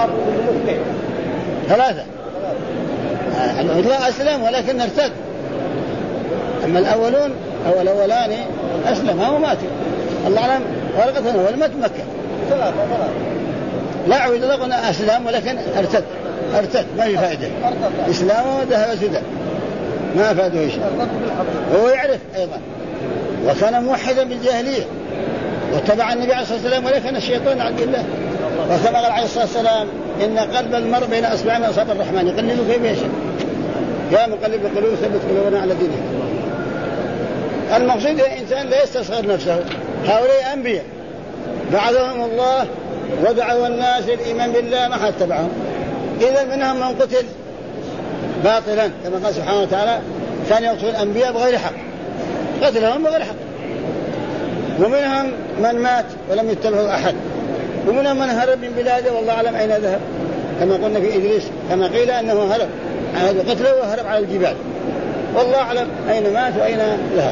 Speaker 1: 3 العدلاء أسلم ولكن ارتد، أما الأولون أو الأولان أسلم هم ماتوا الله أعلم ورقتهم ولمت مكة 3 لا عود الله قلنا أسلم ولكن ارتد ما في فائدة، إسلامه ذهب سدى ما فاده شيء، هو يعرف أيضا وكان موحدا بالجاهلية واتبع النبي عليه الصلاة والسلام، ولكن الشيطان عبد الله، وكما قال عليه الصلاة والسلام إن قلب المرء بين أصبع من أصابع الرحمن يقلبه كيف يشاء، يا مقلب القلوب ثبت قلوبنا على دينه. المقصود الإنسان لا يستصغر نفسه، هؤلاء أنبياء بعثهم الله ودعوا الناس الإيمان بالله ما حد تبعهم، إذا منهم من قتل باطلا كما قال سبحانه وتعالى كان يقتل الأنبياء بغير حق، قتلهم بغير حق، ومنهم من مات ولم يتبعه أحد، ومنهم من هرب من بلاده والله أعلم أين ذهب، كما قلنا في إدريس كما قيل أنه هرب على قتله وهرب على الجبال، والله أعلم أين مات وأين ذهب.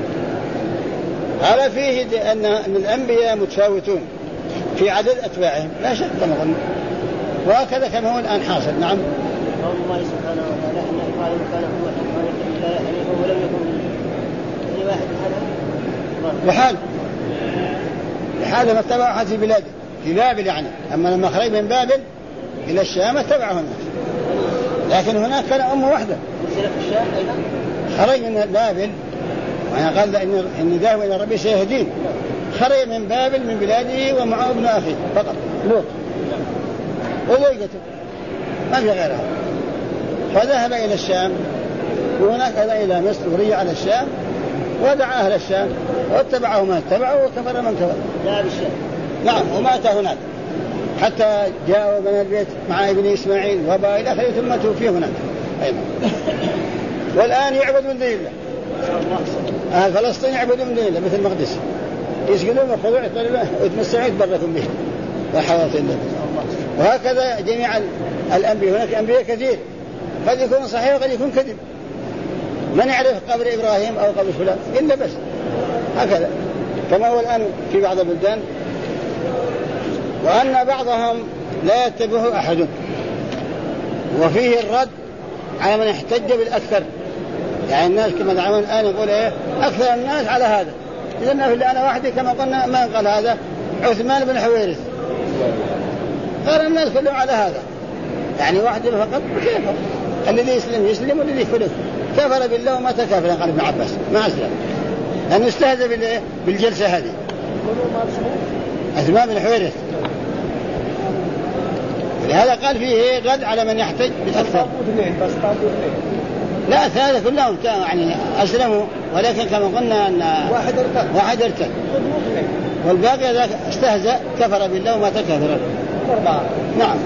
Speaker 1: هذا فيه أن الأنبياء متفاوتون في عدد أتباعهم لا شك كما قلنا، وهكذا كما هو الآن حاصل. نعم
Speaker 2: قول الله سبحانه وتعالى إن إبراهيم كان أمة قانتا لله حنيفا ولم يكن
Speaker 1: لحاله ما اتبعوا أحد في بلاده في بابل يعني. أما لما خرج من بابل إلى الشام اتبعه الناس، لكن هناك كان أمة واحدة خرج من بابل، وأنا قال إن ذاهب إلى ربي سيهدين. خرج من بابل من بلاده ومعه ابن أخيه فقط لوط وزوجته ما في غيرها، فذهب إلى الشام، وهناك أذى إلى مصر ورجع على الشام ودعا أهل الشام واتبعه من اتبعه وكفر من كفر. نعم ومات هناك حتى جاءوا من البيت مع ابن إسماعيل وباء إلى آخره ثم توفي هناك. أيضا والآن يعبد من دون الله. أهل فلسطين يعبدون من دون الله مثل المقدس، يسجدون وخضوع ويتمسحون يتبركون به وحوات الله. وهكذا جميع الأنبياء، هناك أنبياء كثير قد يكون صحيح وقد يكون كذب. من يعرف قبر إبراهيم أو قبر فلان إلا بس هكذا كما هو الآن في بعض البلدان. وأن بعضهم لا يتبعه أحد، وفيه الرد على من احتج بالأكثر. يعني الناس كما دعونا الآن يقول أكثر الناس على هذا، إذن في أنا وحدي كما قلنا ما قال هذا عثمان بن حويرث، قال الناس كلهم على هذا، يعني واحد فقط. كيف الذي يسلم يسلم والذي يكفر كفر بالله وما تكافر. قال ابن عباس ما أسلم لأنه استهزأ بالجلسة هذه. عثمان بن حويرث لهذا قال فيه رد على من يحتج بالأكثر. لا ثلاثة كلهم يعني أسلموا، ولكن كما قلنا أن واحد ارتد والباقي ذاك استهزأ كفر بالله وما تكافر. نعم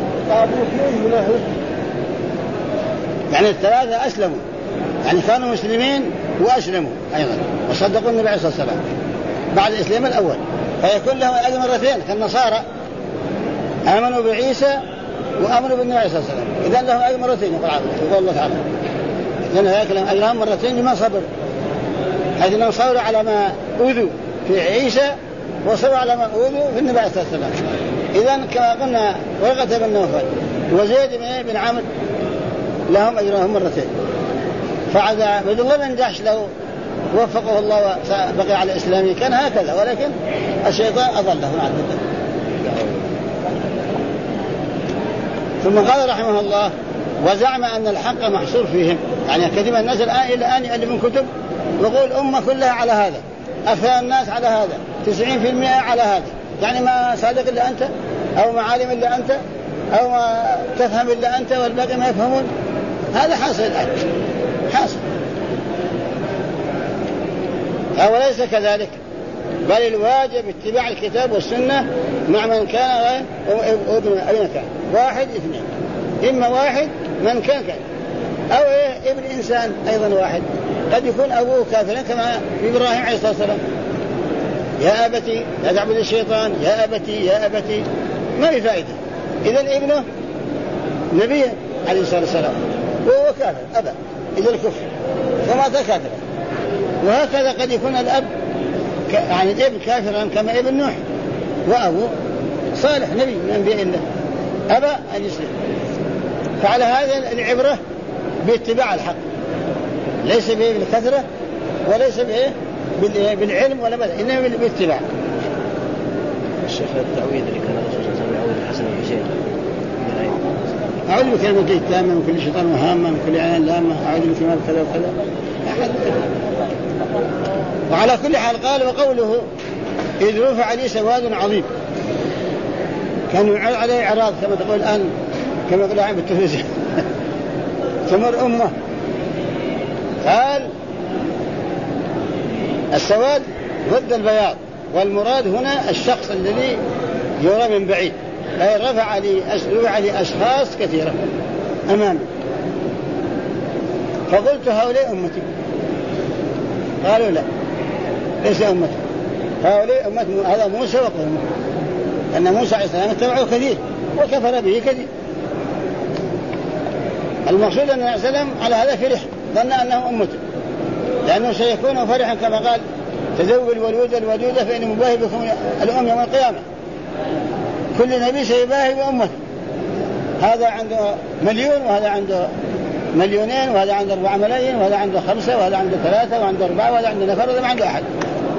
Speaker 1: يعني الثلاثة أسلموا، يعني كانوا مسلمين وأسلموا أيضا وصدقوا النبي عليه الصلاة والسلام بعد الإسلام الأول، فيكون لهم أجر مرتين كالنصارى آمنوا بعيسى وآمنوا بالنبي عليه الصلاة والسلام، إذن لهم أجر مرتين يقول الله تعالى. إذن هيك لهم أجرهم مرتين لما صبر، حيث أنهم صبروا على ما أوذوا في عيسى وصبروا على ما أوذوا في النبي عليه الصلاة والسلام. إذن كما قلنا ورقة بن نوفل وزيد بن عمرو لهم أجرهم مرتين. فعد عبد الله بن جحش لو وفقه الله وبقي على إسلامه كان هكذا، ولكن الشيطان أضله عن ذلك. ثم قال رحمه الله وزعم أن الحق محصور فيهم، يعني كثير من الناس الآن يألفون كتب ويقول أمة كلها على هذا، أكثر الناس على هذا، 90% على هذا، يعني ما صادق إلا أنت أو ما عالم إلا أنت أو ما تفهم إلا أنت والباقي ما يفهمون. هذا حاصل الآن حاصل. وليس كذلك، بل الواجب اتباع الكتاب والسنة مع من كان أين كان واحد اثنين، إما واحد من كان أو ابن إنسان أيضا واحد، قد يكون أبوه كافرا كما إبراهيم عليه الصلاة والسلام يا أبتي لا تعبد الشيطان يا أبتي يا أبتي، ما في فائدة. إذن ابنه نبي عليه الصلاة والسلام وهو كافر أبى إذا الكفر فمات كافرا. وهكذا قد يكون الأب يعني الابن كافرا كما ابن نوح وأبوه صالح نبي من أنبياء الله أبى أن يسلم. فعلى هذا العبرة باتباع الحق، ليس بالكثرة وليس بالعلم ولا بد، إنما بالاتباع.
Speaker 2: الشيخ التعويذ اللي كان الرسول صلى الله عليه وسلم يعوذ الحسن والحسين
Speaker 1: أعوذ بكلمة التامة من كل شيطان وهامة من كل عين لامة أعوذ بكلمة كذا وكذا. وعلى كل حال قال وقوله إذ رفع لي سواد عظيم، كانوا عليه إعراض كما تقول الآن كما يقول عن بالتلفزيون تمر أمة. قال السواد ضد البياض، والمراد هنا الشخص الذي يرى من بعيد، أي رفع لي أشخاص كثيرة أمامي. فقلت هؤلاء أمتي، قالوا لا ليس أمتي، هؤلاء أمتي هذا موسى وقومه، أن موسى عليه السلام اتبعه كثير وكفر به كثير. المقصود أن النبي صلى الله عليه وسلم على هذا فرح، ظن أنه أمته، لأنه سيكون فرحا كما قال تزوج الولود الودودة فإن مباهي بكم الأم يوم القيامة. كل نبي سيباهي بأمته، هذا عنده 1,000,000 وهذا عنده 2,000,000 وهذا عنده 4 ملايين وهذا عنده 5 وهذا عنده 3 وعنده 4 وهذا عنده نفر وهذا ما عنده أحد.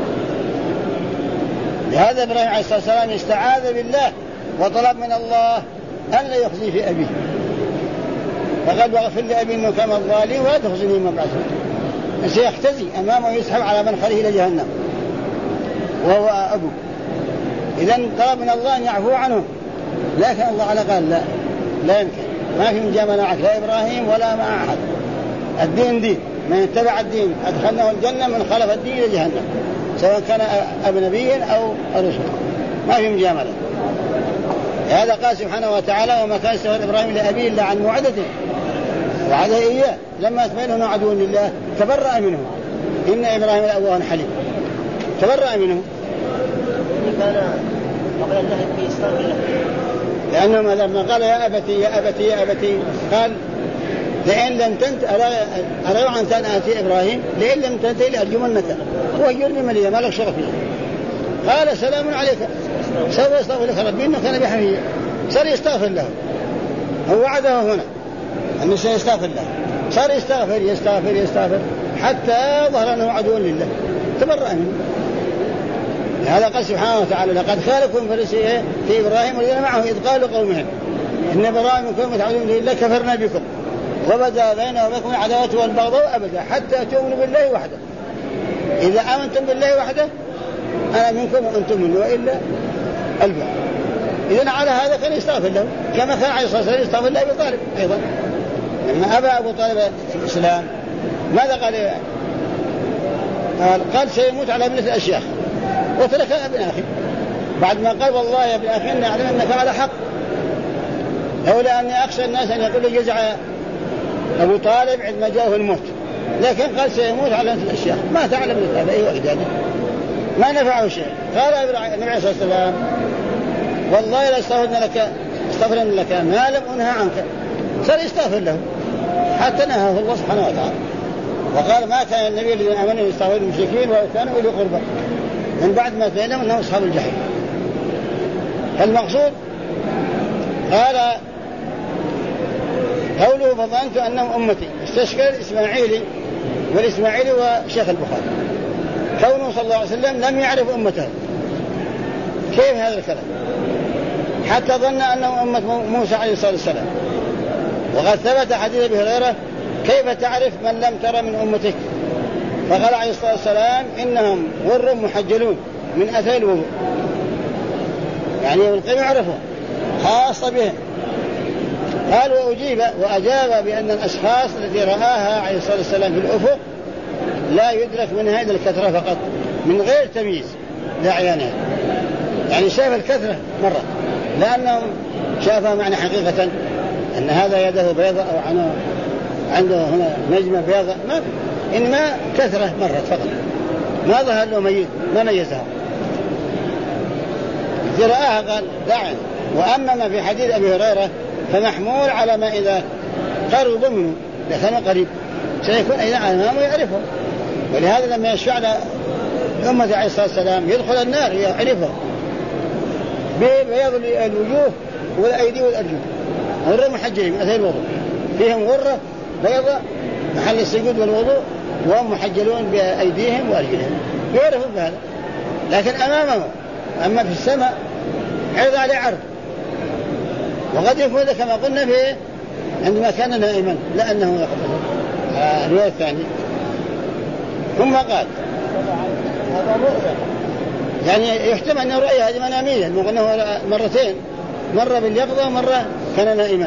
Speaker 1: لهذا إبراهيم عليه الصلاة والسلام استعاذ بالله وطلب من الله أن لا يخزي في أبيه، فقال واغفر لأبي إنه كان الظالم ولا تخزني يوم يبعثون. سيختزي أمامه ويسحب على منخره إلى جهنم وهو أبوه. إذن طلب من الله أن يعفو عنه، لكن الله على قال لا يمكن، ما في مجاملة لا إبراهيم ولا مع أحد. الدين دين، من اتبع الدين أدخلناه الجنة، من خالف الدين إلى جهنم، سواء كان أب نبي أو رسول، ما في مجاملة. هذا قال سبحانه وتعالى وما كان يستغفر إبراهيم لأبيه إلا عن موعدته وعده إياه لما تبينه عدو لله تبرأ منه إن إبراهيم لأواه حليم، تبرأ منه لأنه لما قال يا أبتي يا أبتي يا أبتي قال لئن لم تنت أرى عن أن آتي إبراهيم لئن لم تنتهي لأرجمنك وهجرني مليا ما لك شرف. قال سلام عليك سوف يستغفر لك ربي إنه كان بحميه. صار يستغفر له، هو وعده هنا أنه سيستغفر له، صار يستغفر حتى ظهر أنه عدو لله تبرأ منه. هذا قال سبحانه وتعالى لقد خالكم في إبراهيم والذين معه إذ قالوا قومهم إن إبراهيم كنتم تعبدون لله كفرنا بكم وبدا بيننا وبينكم العداوة والبغضاء أبدا حتى تؤمنوا بالله وحده. إذا آمنتم بالله وحده أنا منكم وأنتم مني وإلا البعض. إذن على هذا كان يستغفر له كما كان عليه الصلاة والسلام يستغفر له أبي طالب أيضا. لما أبى أبو طالب في الإسلام ماذا قال سيموت على ابنة الأشياخ وترك ابن أخي بعد ما قال والله يا ابن أخي إني أعلم أنك على حق، لولا أني أخشى الناس أن يقولوا يجزع أبو طالب عندما جاءه الموت، لكن قال سيموت على ابنة الأشياخ ما تعلم هذا أي وحده ما نفعه شيء. قال النبي عليه الصلاة والسلام والله لا استغفرن لك ما لم أنهى عنك. صار يستغفر له حتى نهاه الله سبحانه وتعالى وقال ما كان النبي الذين آمنوا يستغفرون المشركين وكانوا أولي قربى من بعد ما تبين أنهم أصحاب الجحيم. المقصود قال قوله فظننت أنهم أمتي استشكل الإسماعيلي والإسماعيلي وشيخ البخاري كونه صلى الله عليه وسلم لم يعرف أمته. كيف هذا الكلام؟ حتى ظن أنه أمة موسى عليه الصلاة والسلام، وقد ثبت حديث أبي هريرة كيف تعرف من لم ترى من أمتك؟ فقال عليه الصلاة والسلام إنهم غر محجلون من أثر الوضوء، يعني يوم القيامة يعرفون خاصة بهم. قال وأجاب بأن الأشخاص التي رآها عليه الصلاة والسلام في الأفق لا يدرك منها إلا الكثرة فقط من غير تمييز لأعيانها، يعني شاف الكثرة مرة لأنهم شافها معنى حقيقة أن هذا يده بيضاء أو عنده هنا نجمة بيضاء ما إنما كثرة مرة فقط ما ظهر له ميز ما ميزها رآها قال داعي. وأما ما في حديث أبي هريرة فمحمول على ما إذا قرب منه لكان قريب سيكون أيضا أمامه يعرفه. ولهذا لما يشفع لأمة عليه الصلاة والسلام يدخل النار يعرفه ببياض الوجوه والأيدي والأرجل غر محجلين أثر الوضوء فيهم غرة بيضاء محل السجود والوضوء وهم محجلون بأيديهم وأرجلهم يعرفون بهذا. لكن أمامه أما في السماء عرض عليه عرض. وقد يكون كما قلنا في عندما كان نائما لأنه يقبل الرواية الثانية. ثم قال هذا رؤيا يعني يحتمل أن رؤيا هذه منامية مرتين مرة باليقظة ومرة كان نائما.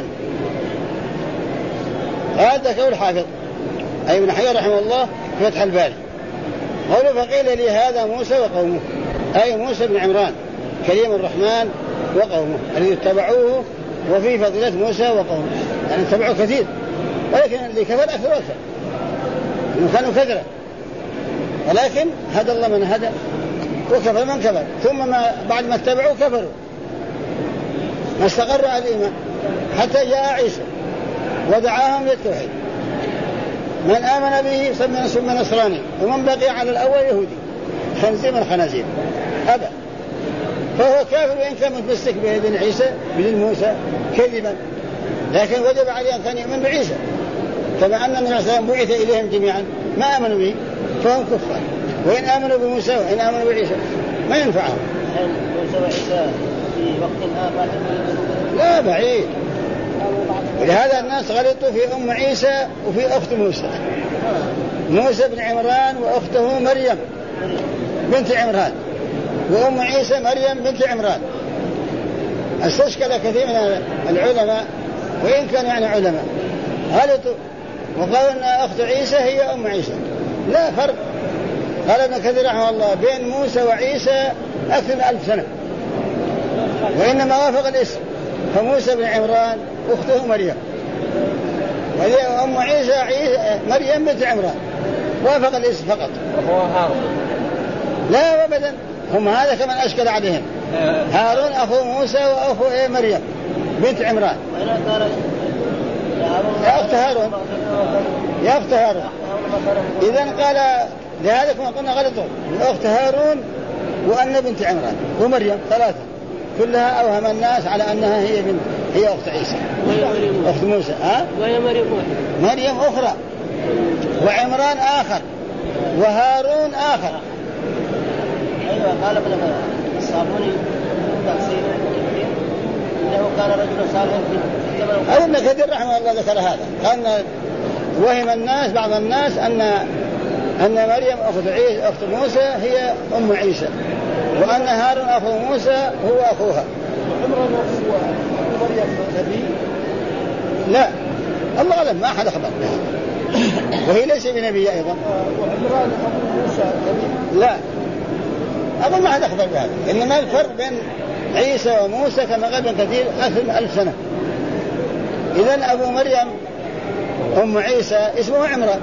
Speaker 1: هذا قول حافظ أي ابن حجر رحمه الله في فتح الباري قوله فقيل لي هذا موسى وقومه أي موسى بن عمران كريم الرحمن وقومه الذي اتبعوه وفي فضيلة موسى وقومه يعني اتبعوا كثير ولكن اللي كفر أكثر وأكثر إنه كانوا كثرة ولكن هدى الله من هدى وكفر من كفر ثم بعد ما اتبعوا كفروا ما استقروا على الإيمان حتى جاء عيسى ودعاهم للتوحيد. من آمن به ثم نصراني ومن بقي على الأول يهودي خنزير من خنازير أبى فهو كافر وإن كان متمسك بإذن عيسى بإذن موسى كذبا لكن وجب عليه أن كان يؤمن بعيسى كما أن النبي صلى الله عليه وسلم بعث إليهم جميعا ما آمنوا به فهم كفار، وإن آمنوا بموسى وإن آمنوا بعيسى ما ينفعهم.
Speaker 2: هل موسى وعيسى في وقت آخر؟
Speaker 1: لا بعيد. ولهذا الناس غلطوا في أم عيسى وفي أخت موسى. موسى بن عمران وأخته مريم بنت عمران، وأم عيسى مريم بنت عمران. استشكل كثير من العلماء وإن كانوا يعني علماء غلطوا وقالوا أن أخت عيسى هي أم عيسى. لا فرق. قال ابن كثير رحمه الله بين موسى وعيسى أكثر من 1000 سنة، وإنما وافق الاسم، فموسى بن عمران أخته مريم، وهي أم عيسى مريم بنت عمران، وافق الاسم فقط.
Speaker 2: وهو هارون؟
Speaker 1: لا أبدا، هم هذا كمان أشكل عليهم. هارون أخو موسى وأخو مريم بنت عمران. يا أخت هارون، يا أخت هارون. إذن قال لهذا كما قلنا غلطوا، الأخت هارون وأن بنت عمران ومريم ثلاثة كلها أوهم الناس على أنها هي أخت عيسى أخت موسى.
Speaker 2: وهي
Speaker 1: مريم أخرى، وعمران آخر، وهارون آخر.
Speaker 2: أيوة قال ابن الصابوني تفسير إنه كان رجل صالحا في
Speaker 1: ابن كثير رحمه الله ذكر هذا، أن وهم الناس بعض الناس أن مريم أخت موسى هي أم عيسى، وأن هارون أخو موسى هو أخوها.
Speaker 2: عمران ومريم نبي؟
Speaker 1: لا الله أعلم، ما أحد أخبر. وهي ليس بنبي أيضا.
Speaker 2: وعمران أخو موسى نبي؟
Speaker 1: لا أظن ما أحد أخبر بهذا. إنما الفرق بين عيسى وموسى كما قال ابن كثير أكثر من 1000 سنة. إذن أبو مريم أم عيسى اسمه عمران،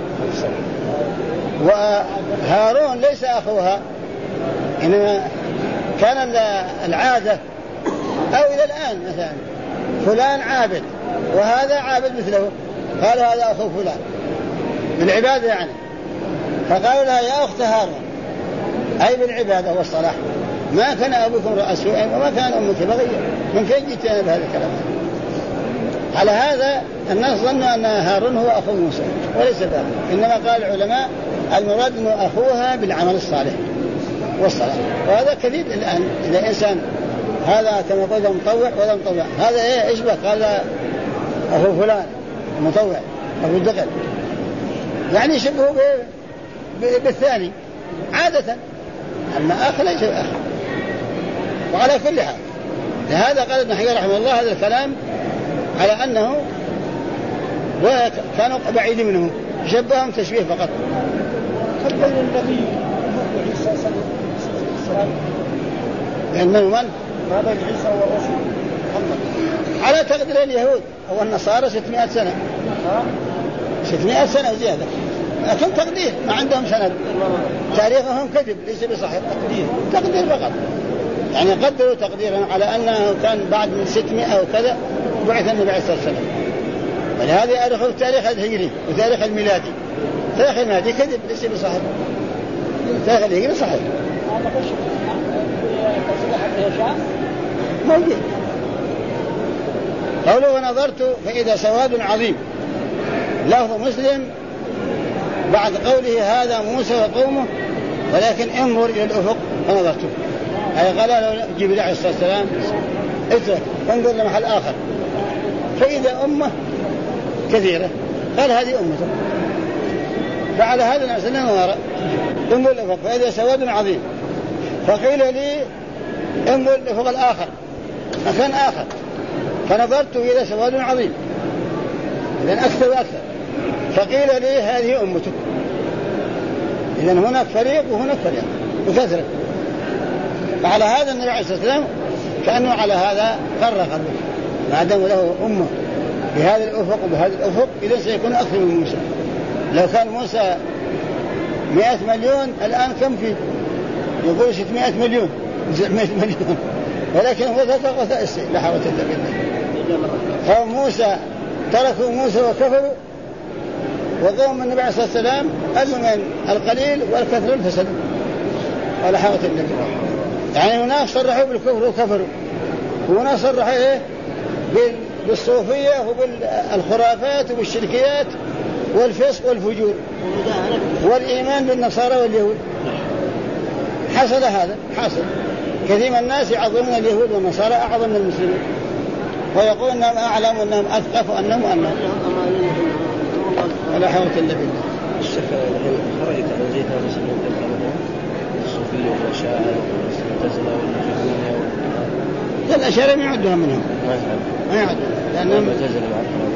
Speaker 1: وهارون ليس أخوها. إنما كان العادة أو إلى الآن مثلا فلان عابد وهذا عابد مثله، قال هذا أخو فلان بالعبادة يعني، فقالوا لها يا أخت هارون، أي بالعبادة والصلاح. ما كان أبوكم رأى سوء وما كان أمك بغيا، من كان جئتنا بهذا الكلام؟ على هذا الناس ظنوا أن هارون هو أخو موسى وليس بهذا، إنما قال العلماء المراد أنه أخوها بالعمل الصالح والصلاة. وهذا كثير الآن، إذا إنسان هذا كما قلت مطوع ولا مطوع، هذا إيش بك؟ هذا أخو فلان مطوع أبو الدقل، يعني شبهه بالثاني عادة، أما آخر ليس آخر. وعلى كل حال لهذا قال ابن حجر رحمه الله هذا الكلام على أنه وكانوا بعيد منه، شبههم تشبيه فقط.
Speaker 2: بين النبي وعيسى صلى الله عليه وسلم
Speaker 1: لأنه من؟
Speaker 2: ما بين عيسى والرسول محمد
Speaker 1: على تقدير اليهود أو النصارى 600 سنة 600 سنة زيادة، لكن تقدير ما عندهم سند، تاريخهم كذب ليس بصحيح، تقدير فقط، يعني قدروا تقديرا على أنه كان بعد من 600 أو كذا بعث النبي عليه الصلاة والسلام. ولهذا أدخلوا التاريخ الهجري وتاريخ الميلادي، تاريخ الميلادي كذب ليس بصحيح، تاريخ الهجري صحيح. موجود قوله ونظرت فإذا سواد عظيم، لفظ مسلم بعد قوله هذا موسى وقومه ولكن انظر إلى الأفق فنظرته، أي قال له جبريل عليه الصلاة والسلام اترك انظر لمحل آخر، فإذا أمة كثيرة قال هذه أمته، فعلى هذا الأسلام وراء انظر الأفق فإذا سواد عظيم، فقيل لي انظر الأفق الآخر مكان آخر، فنظرت إلى سواد عظيم إذن أكثر وأكثر، فقيل لي هذه أمته، إذن هناك فريق وهناك فريق بكثرة. فعلى هذا النبي عليه الصلاة والسلام كأنه على هذا فرق ما دام له أمة بهذا الأفق وبهذا الأفق إذن سيكون أكثر من موسى. لو كان موسى 100 مليون الآن كم فيه؟ يقول 600 مليون 900 مليون، ولكن هو ذكر الشيء لا حول ولا قوة إلا بالله. قوم موسى تركوا موسى وكفروا، وقوم النبي عليه الصلاة والسلام أدوا من القليل والكثير فسدوا ولا حول ولا قوة. يعني هناك صرحوا بالكفر وكفروا، وهنا صرحوا بالصوفية وبالخرافات وبالشركيات والفسق والفجور والإيمان بالنصارى واليهود. حصل هذا، حصل كثير من الناس يعظمون اليهود والنصارى أعظم من المسلمين، ويقول أنهم أعلم وأنهم أثقف وأنهم ولا حول إلا بالله.
Speaker 2: الشيخ خرجت على زيت هذا السنة الصوفية والأشاعرة والمعتزلة والجهمية
Speaker 1: الأشاعرة ما يعدها منهم، ما يعدها لأنهم
Speaker 2: المعتزلة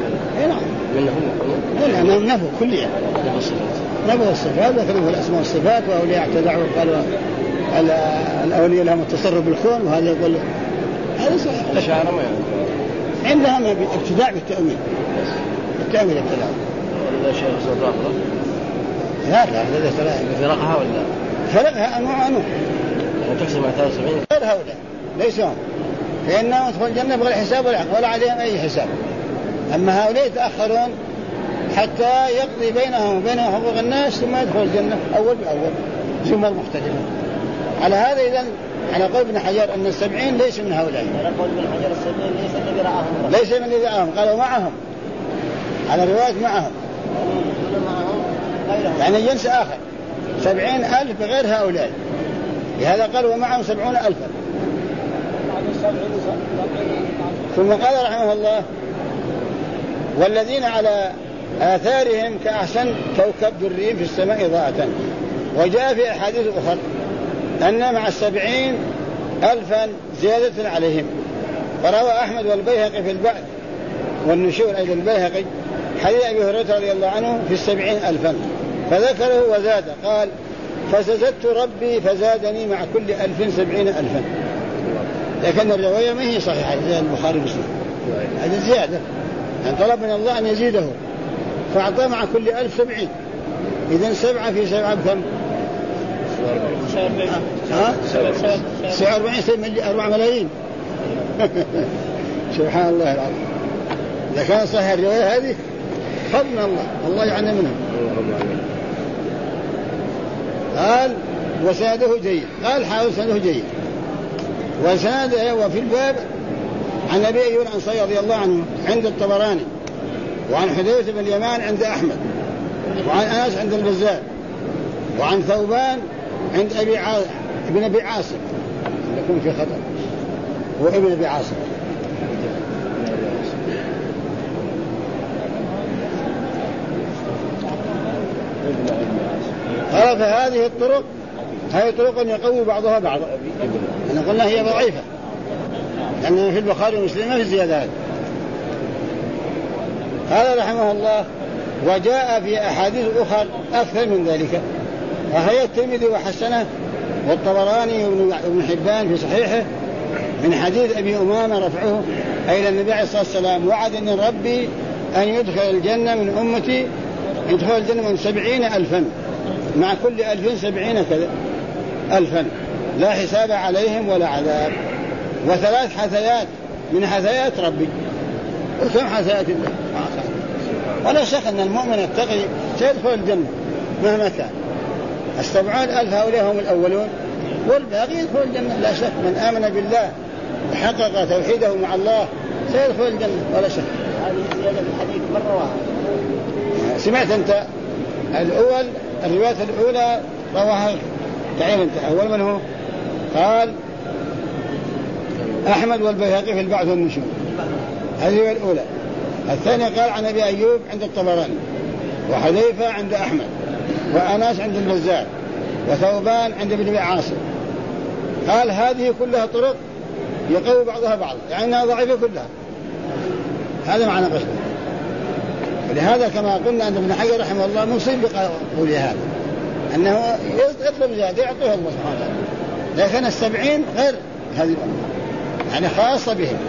Speaker 1: لأنهم نفوا كليا، نفوا الصفات وكانوا الأسماء والصفات، وأولياء اعتدعوا قالوا الأولياء لهم التصرف بالكون، وهذا يقول هذا صحيح.
Speaker 2: الأشاعرة ما
Speaker 1: عندهم ابتداع بالتأويل، التأويل ابتداع.
Speaker 2: ولا شيء صدق
Speaker 1: لا هذا
Speaker 2: فرقها ولا
Speaker 1: فرقها أنواع
Speaker 2: تقسم على 73
Speaker 1: غير هؤلاء ليسوا هم، فإنهم يدخلون الجنة بغير حساب ولا عليهم أي حساب. أما هؤلاء يتأخرون حتى يقضي بينهم وبين حقوق الناس ثم يدخل الجنة أول بأول زمر مختلفة. على هذا إذن على قول ابن حجر أن 70 ليس من هؤلاء،
Speaker 2: على قول ابن حجر 70
Speaker 1: ليس من الذي رآهم، قالوا معهم على رواية معهم، يعني جنس آخر 70,000 بغير هؤلاء، لهذا قالوا ومعهم 70,000. ثم قال رحمه الله والذين على آثارهم كأحسن كوكب دري في السماء ضاءة. وجاء في أحاديث أخرى أن مع 70,000 زيادة عليهم. فروى أحمد والبيهقي في البعث والنشور أيضا البيهقي حديث أبي هريرة رضي الله عنه في 70,000 فذكره وزاد قال فزدت ربي فزادني مع كل 1000 70,000. لكن الرواية ما هي صحيحة زي البخاري ومسلم، هذه زيادة، يعني طلب من الله أن يزيده فأعطاه مع كل 1000 70. إذن 7 في 7 بكم؟ 47 4 ملايين. سبحان الله العظيم. إذا كان صحيح الرواية هذه فضل من الله يعلم منهم. قال وسنده جيد، قال حاول سنده جيد. وسنده وفي الباب عن أبي أيوب الأنصاري رضي الله عنه عند الطبراني، وعن حذيفة بن اليمان عند أحمد، وعن أنس عند البزار، وعن ثوبان عند ابن أبي عاصم، يكون في خطأ هو ابن أبي عاصم. قال فهذه الطرق هي طرق يقوي بعضها بعضا. أنا قلنا هي ضعيفة لأنه في البخاري ومسلم في الزيادات. قال رحمه الله وجاء في أحاديث أخرى أكثر من ذلك، وهي الترمذي وحسنه والطبراني وابن حبان في صحيحه من حديث أبي أمامة رفعه إلى النبي عليه الصلاة والسلام وعدني ربي أن يدخل الجنة من أمتي يدخل الجنة من 70,000 مع كل 1000 70 كذا 1000 لا حساب عليهم ولا عذاب. وثلاث حثيات من حثيات ربي. وكم حثيات الله؟ ولا شك أن المؤمن التقي سيدخل الجنة مهما كان. 70,000 هؤلاء هم الأولون والباقي يدخل الجنة لا شك. من آمن بالله وحقق توحيده مع الله سيدخل الجنة ولا شك.
Speaker 2: هذه زيادة الحديث مرة واحدة.
Speaker 1: سمعت أنت الأول الرواية الأولى رواها تعال أنت أول من هو؟ قال أحمد والبيهقي في البعث والنشور، هذه هي الأولى. الثانية قال عن أبي أيوب عند الطبراني، وحذيفة عند أحمد، وأنس عند البزار، وثوبان عند ابن أبي عاصم. قال هذه كلها طرق يقوي بعضها بعض، يعني أنها ضعيفة كلها. هذا معنى قصده. ولهذا كما قلنا أن ابن حجر رحمه الله مصيب بقوله هذا أنه يطلب زيادة يعطيه الله سبحانه وتعالى، لكن 70 غير هذه الأمة يعني خاصة بهم.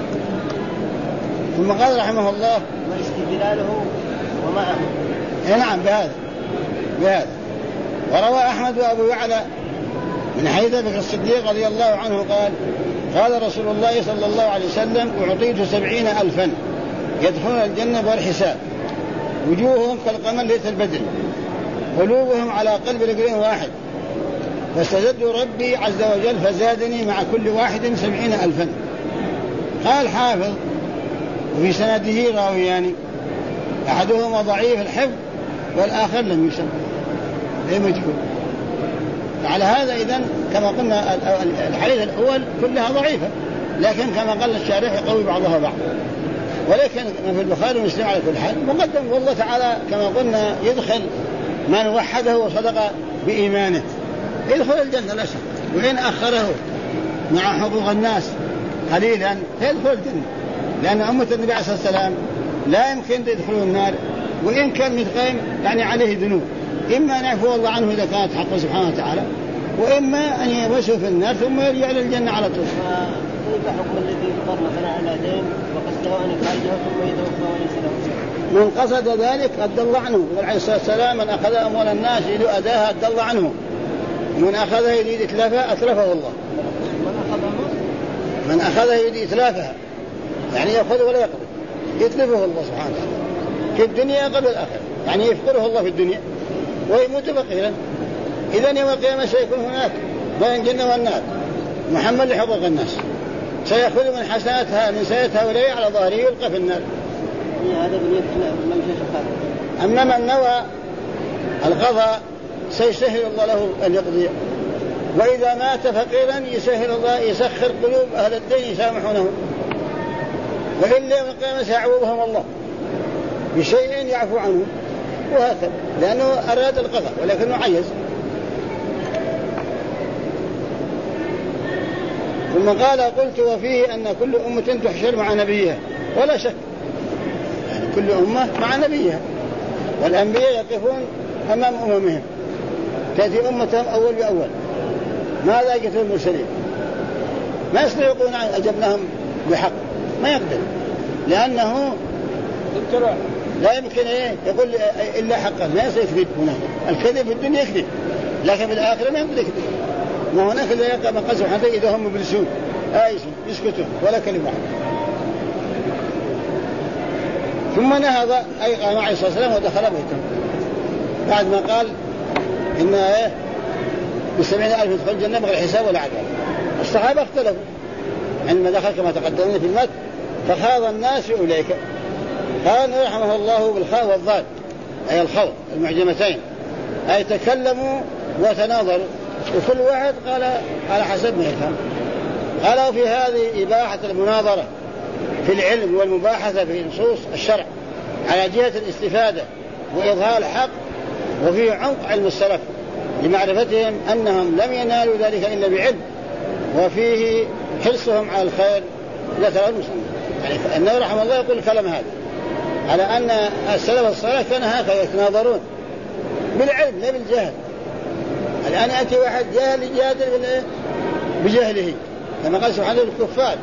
Speaker 1: ثم قال رحمه الله
Speaker 2: واستدلاله ومعه
Speaker 1: نعم بهذا. وروى أحمد وأبو يعلى من حديث أبي بكر الصديق رضي الله عنه قال قال رسول الله صلى الله عليه وسلم أعطيت 70,000 يدخلون الجنة بغير حساب، وجوههم كالقمر ليلة البدر، قلوبهم على قلب رجل واحد، فاستزدت ربي عز وجل فزادني مع كل واحد 70,000. قال حافظ وفي سنده راويان، أحدهما ضعيف الحفظ والآخر لم يسمى غير مجهول. على هذا إذن كما قلنا الحديث الأول كلها ضعيفة، لكن كما قال الشارح يقوي بعضها بعض. ولكن في البخاري ومسلم على كل حال مقدم، والله تعالى كما قلنا يدخل من وحده وصدق بإيمانه يدخل الجنة لا شك، وإن أخره مع حقوق الناس قليلا يدخل الجنة، لأن أمة النبي عليه الصلاة والسلام لا يمكن يدخلوا النار وإن كان متقيم يعني عليه ذنوب، إما أن يعفو الله عنه إذا كانت حقه سبحانه وتعالى، وإما أن يمسه في النار ثم يرجع إلى الجنة على طول.
Speaker 2: كيف حكم الذي يفطر مثلا على دين وقصده أن يخرجه ثم يتوفى وليس له شيء؟
Speaker 1: من قصد ذلك أدى الله عنه، عليه الصلاة والسلام من أخذ أموال الناس يريد أداها أدى الله عنه، من أخذها يريد إتلافها أتلفه الله. من أخذها يريد إتلافها يعني يأخذ ولا يقبل يتلفه الله سبحانه وتعالى في الدنيا قبل الآخرة، يعني يفقره الله في الدنيا ويموت فقيرا. إذن يوم القيامة سيكون هناك بين الجنة والنار محمل لحقوق الناس، سيأخذ من حسناتها من سيئة هؤلاء على ظهره يلقى في النار.
Speaker 2: هذا بالنسبة للخالق.
Speaker 1: أما من نوى القضاء سيسهل الله له أن يقضي، وإذا مات فقيرا يسهل الله يسخر قلوب أهل الدين يسامحونه، وإلا يوم القيامة سيعوضهم الله بشيء يعفو عنه، وهكذا لأنه أراد القضاء ولكنه عجز. ثم قال قلت وفيه أن كل أمة تحشر مع نبيها، ولا شك يعني كل أمة مع نبيها، والأنبياء يقفون أمام أممهم تأتي أمتهم أول بأول. ماذا جاءت المرسلين ما يستطيعون أن أجبناهم بحق، ما يقدر، لأنه لا يمكن يقول إلا حقا، ما يكذب. هنا الكذب في الدنيا يكذب، لكن في الآخرة ما يقدر يكذب. ما هناك إذا يقع من قصر حتى إذا هم مبلسون يسكتون ولا كلمة واحدة. ثم نهض أي قام عليه الصلاة والسلام ودخل بيته بعد ما قال إن ب70,000 يدخل الجنة بغير حساب ولا عذاب. الصحابة اختلفوا عندما دخل كما تقدمنا في المتن، فخاض الناس أولئك، قال رحمه الله بالخاء والضاد أي الخوض المعجمتين، أي تكلموا وتناظروا وكل واحد قال على حسب ما يفهم. قالوا في هذه إباحة المناظرة في العلم والمباحثة في نصوص الشرع على جهة الاستفادة وإظهار الحق، وفي عمق علم السلف لمعرفتهم أنهم لم ينالوا ذلك إلا بعلم، وفيه حرصهم على الخير. ذكر المسلم يعني أنه رحمه الله يقول الكلام هذا على أن السلف الصالح كان هكذا يتناظرون بالعلم لا بالجهل. الآن يأتي واحد جاهل يجادل بجهله كما قال سبحانه الكفار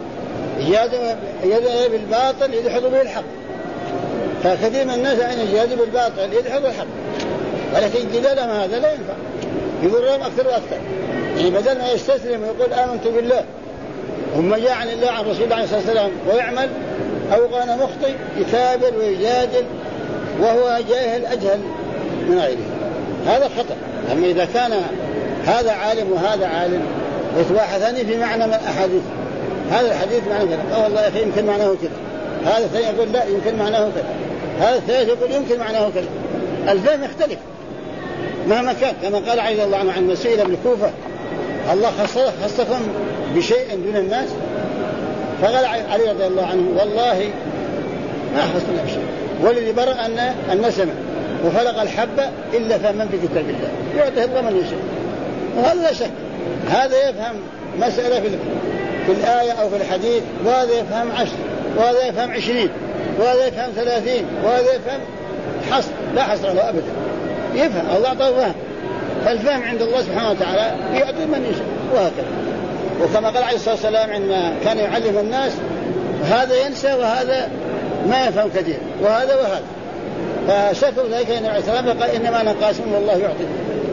Speaker 1: يجادل بالباطل يدحض به الحق، فكثير من الناس أن يجادل بالباطل يدحض الحق، ولكن جدالهم هذا لا ينفع، يضرهم أكثر وأكثر. يعني بدل ما يستسلم ويقول آمنت بالله ثم جاء عن الله عن رسول الله عليه الصلاة والسلام ويعمل، أو كان مخطئ يكابر ويجادل وهو جاهل أجهل من غيره، هذا خطأ. أما إذا كان هذا عالم وهذا عالم ويتباحثان في معنى من الأحاديث، هذا الحديث معنى كذا، والله يا أخي يمكن معناه كذا، هذا الثاني يقول لا يمكن معناه كذا، هذا الثالث يقول يمكن معناه كذا، الفهم يختلف مهما كان. كما قال علي الله عنه عن مسيلة بالكوفة الله خصكم بشيء دون الناس، فقال علي رضي الله عنه والله ما خصنا بشيء، والذي برأ أن النسمة وخلق الحبة إلا فمن في كتاب الله يعطيه الله من يشاء. وهذا لا شك هذا يفهم مسألة في الآية أو في الحديث، وهذا يفهم 10 وهذا يفهم 20 وهذا يفهم 30 وهذا يفهم حصر لا حصر له أبدا، يفهم الله أعطاه فهم، فالفهم عند الله سبحانه وتعالى يعطي من يشاء وهكذا. وكما قال عليه الصلاة والسلام عندما كان يعلم الناس هذا ينسى وهذا ما يفهم كثير وهذا وهذا، فشكوا ذلك النبي عليه الصلاة والسلام قال إنما أنا قاسم والله يعطي،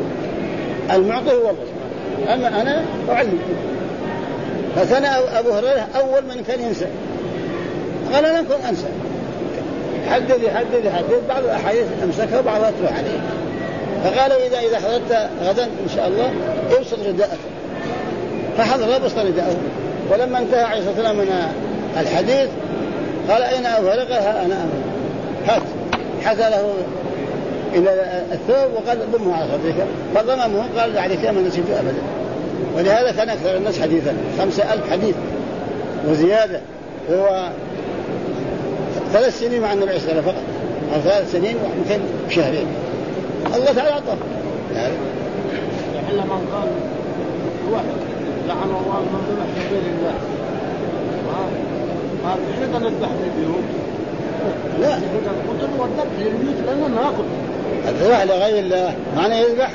Speaker 1: المعطي هو الله سبحانه، أما أنا أعلم. فكان أبو هريرة أول من كان ينسى، قال لن كن أنسى، حدد بعض الأحاديث أمسكها وبعضها تروح عليه. فقالوا إذا حضرت غدا إن شاء الله ابسط رداءك، فحضر بسط رداءه. ولما انتهى عليه الصلاة والسلام من الحديث قال أين أبو هريرة؟ ها أنا أبو، هات، حثى له إلى الثوب وقال ضمه على صدرك، فضممه قال بعد كده ما نسيته أبدا. ولهذا كان أكثر الناس حديثا 5000 حديث وزيادة، هو 3 سنين مع النبي صلى الله عليه وسلم فقط، أو 3 سنين ويمكن شهرين. الله تعالى أعطاه
Speaker 2: يعني من قال واحد لعن الله من ذبح في غير الله، قال إحنا نذبح للبيوت،
Speaker 1: لا
Speaker 2: قلت والذبح للبيوت لأننا نأكل.
Speaker 1: الذبح لغير الله معنى يذبح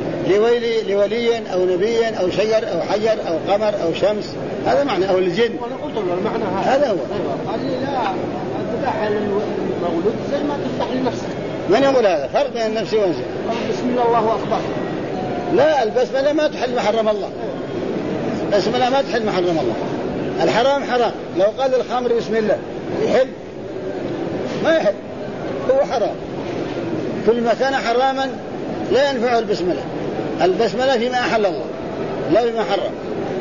Speaker 1: لولي أو نبي أو شجر أو حجر أو قمر أو شمس، هذا معنى، أو الجن.
Speaker 2: وأنا قلت له المعنى
Speaker 1: هذا هو.
Speaker 2: قال لي لا، الذبح للمولود زي ما تذبح لنفسك.
Speaker 1: من يقول هذا؟ فرق بين النفس والنفس.
Speaker 2: بسم الله الله أكبر.
Speaker 1: لا، البسملة ما تحل ما حرم الله. البسملة ما تحل ما حرم الله. الحرام حرام. لو قال الخمر بسم الله يحل؟ ما يحل، هو حرام. كل ما كان حراما لا ينفعه البسملة. البسملة فيما أحل الله لا فيما حرم.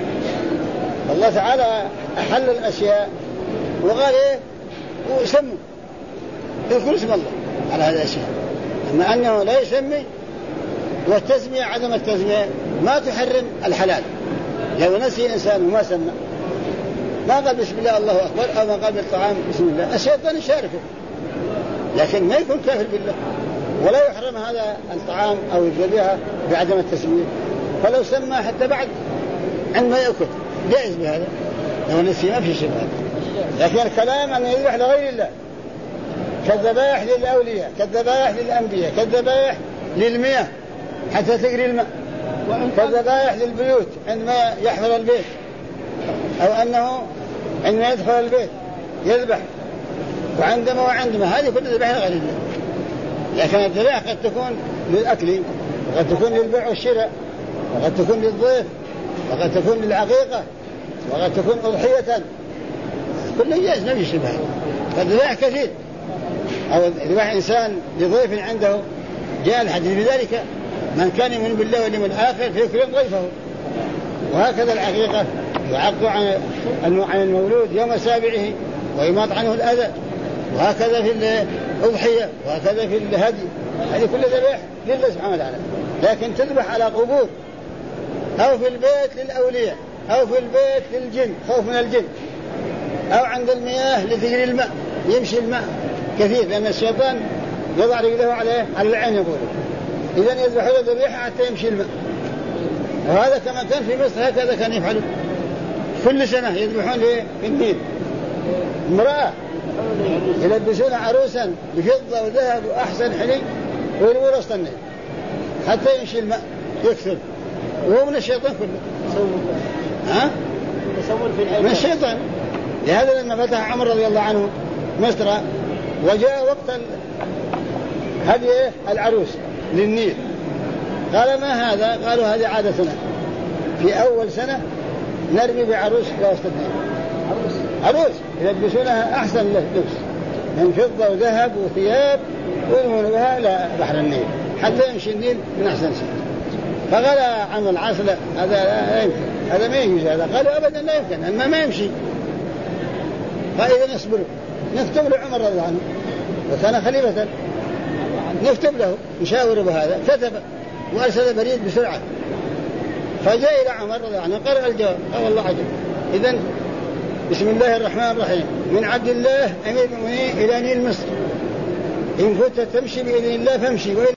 Speaker 1: الله تعالى أحل الأشياء وقال إيه؟ وسموا يذكر اسم الله على هذه الأشياء. أما أنه لا يسمي، والتسمية عدم التسمية ما تحرم الحلال. لو نسي إنسان وما سمى، ما قال بسم الله الله أكبر، أو ما قال بالطعام بسم الله، الشيطان يشاركه، لكن ما يكون كافر بالله. ولا يحرم هذا الطعام أو الذبيحة بعدم التسمية. فلو سمى حتى بعد عندما يأكل جائز بهذا، لو نسي ما في شيء هذا. لكن الكلام أن يذبح لغير الله، كالذبائح للأولياء، كالذبائح للأنبياء، كالذبائح للمياه حتى تجري الماء، كالذبائح للبيوت عندما يحفر البيت، أو أنه عندما يدخل البيت يذبح، وعندما هذه كل ذبائح لغير الله. لكن الذبائح قد تكون للأكل، وقد تكون للبيع والشراء، وقد تكون للضيف، وقد تكون للعقيقة، وقد تكون أضحية، كل جائز ما يشبه هذا. فالذبائح كثير. أو ذبح إنسان لضيف عنده، جاء الحديث بذلك: من كان يؤمن بالله واليوم الآخر فيكرم ضيفه. وهكذا العقيقة يعق عن المولود يوم سابعه ويماط عنه الأذى، وهكذا في الأضحية، وهكذا في الهدي. هذه كل ذبائح لله سبحانه وتعالى. لكن تذبح على قبور، أو في البيت للأولياء، أو في البيت للجن خوف من الجن، أو عند المياه لتجري الماء، يمشي الماء كثير، لأن الشيطان يضع رجله على العين يقول، إذن يذبح له ذبيحة حتى يمشي الماء. وهذا كما كان في مصر هكذا كان يفعلون كل سنة، يذبحون في النيل امرأة يلبسون عروسا بفضة وذهب وأحسن حلي ويرمون وسط النيل حتى يمشي الماء يكثر، وهو من الشيطان كله. من الشيطان. لهذا لما فتح عمر رضي الله عنه مصر وجاء وقت هذه العروس للنيل، قال: ما هذا؟ قالوا: هذه عادتنا في أول سنة نرمي بعروس لوسط النيل. عروس يلبسونها أحسن لبس من فضة وذهب وثياب، ويرمون بها إلى بحر النيل حتى يمشي النيل من أحسن شيء. فقال عم العاص: هذا لا يمكن، هذا ما يجوز. هذا قالوا: أبدا لا يمكن، الماء ما يمشي. فإذا نصبر نكتب له عمر رضي الله عنه، وكان خليفة، نكتب له نشاور بهذا. كتب وأرسل بريد بسرعة، فجاء إلى عمر رضي الله عنه قرأ الجواب. قال: والله عجب. إذن بسم الله الرحمن الرحيم، من عبد الله أمير المؤمنين إلى نيل مصر، إن كنت تمشي بإذن الله فامشي،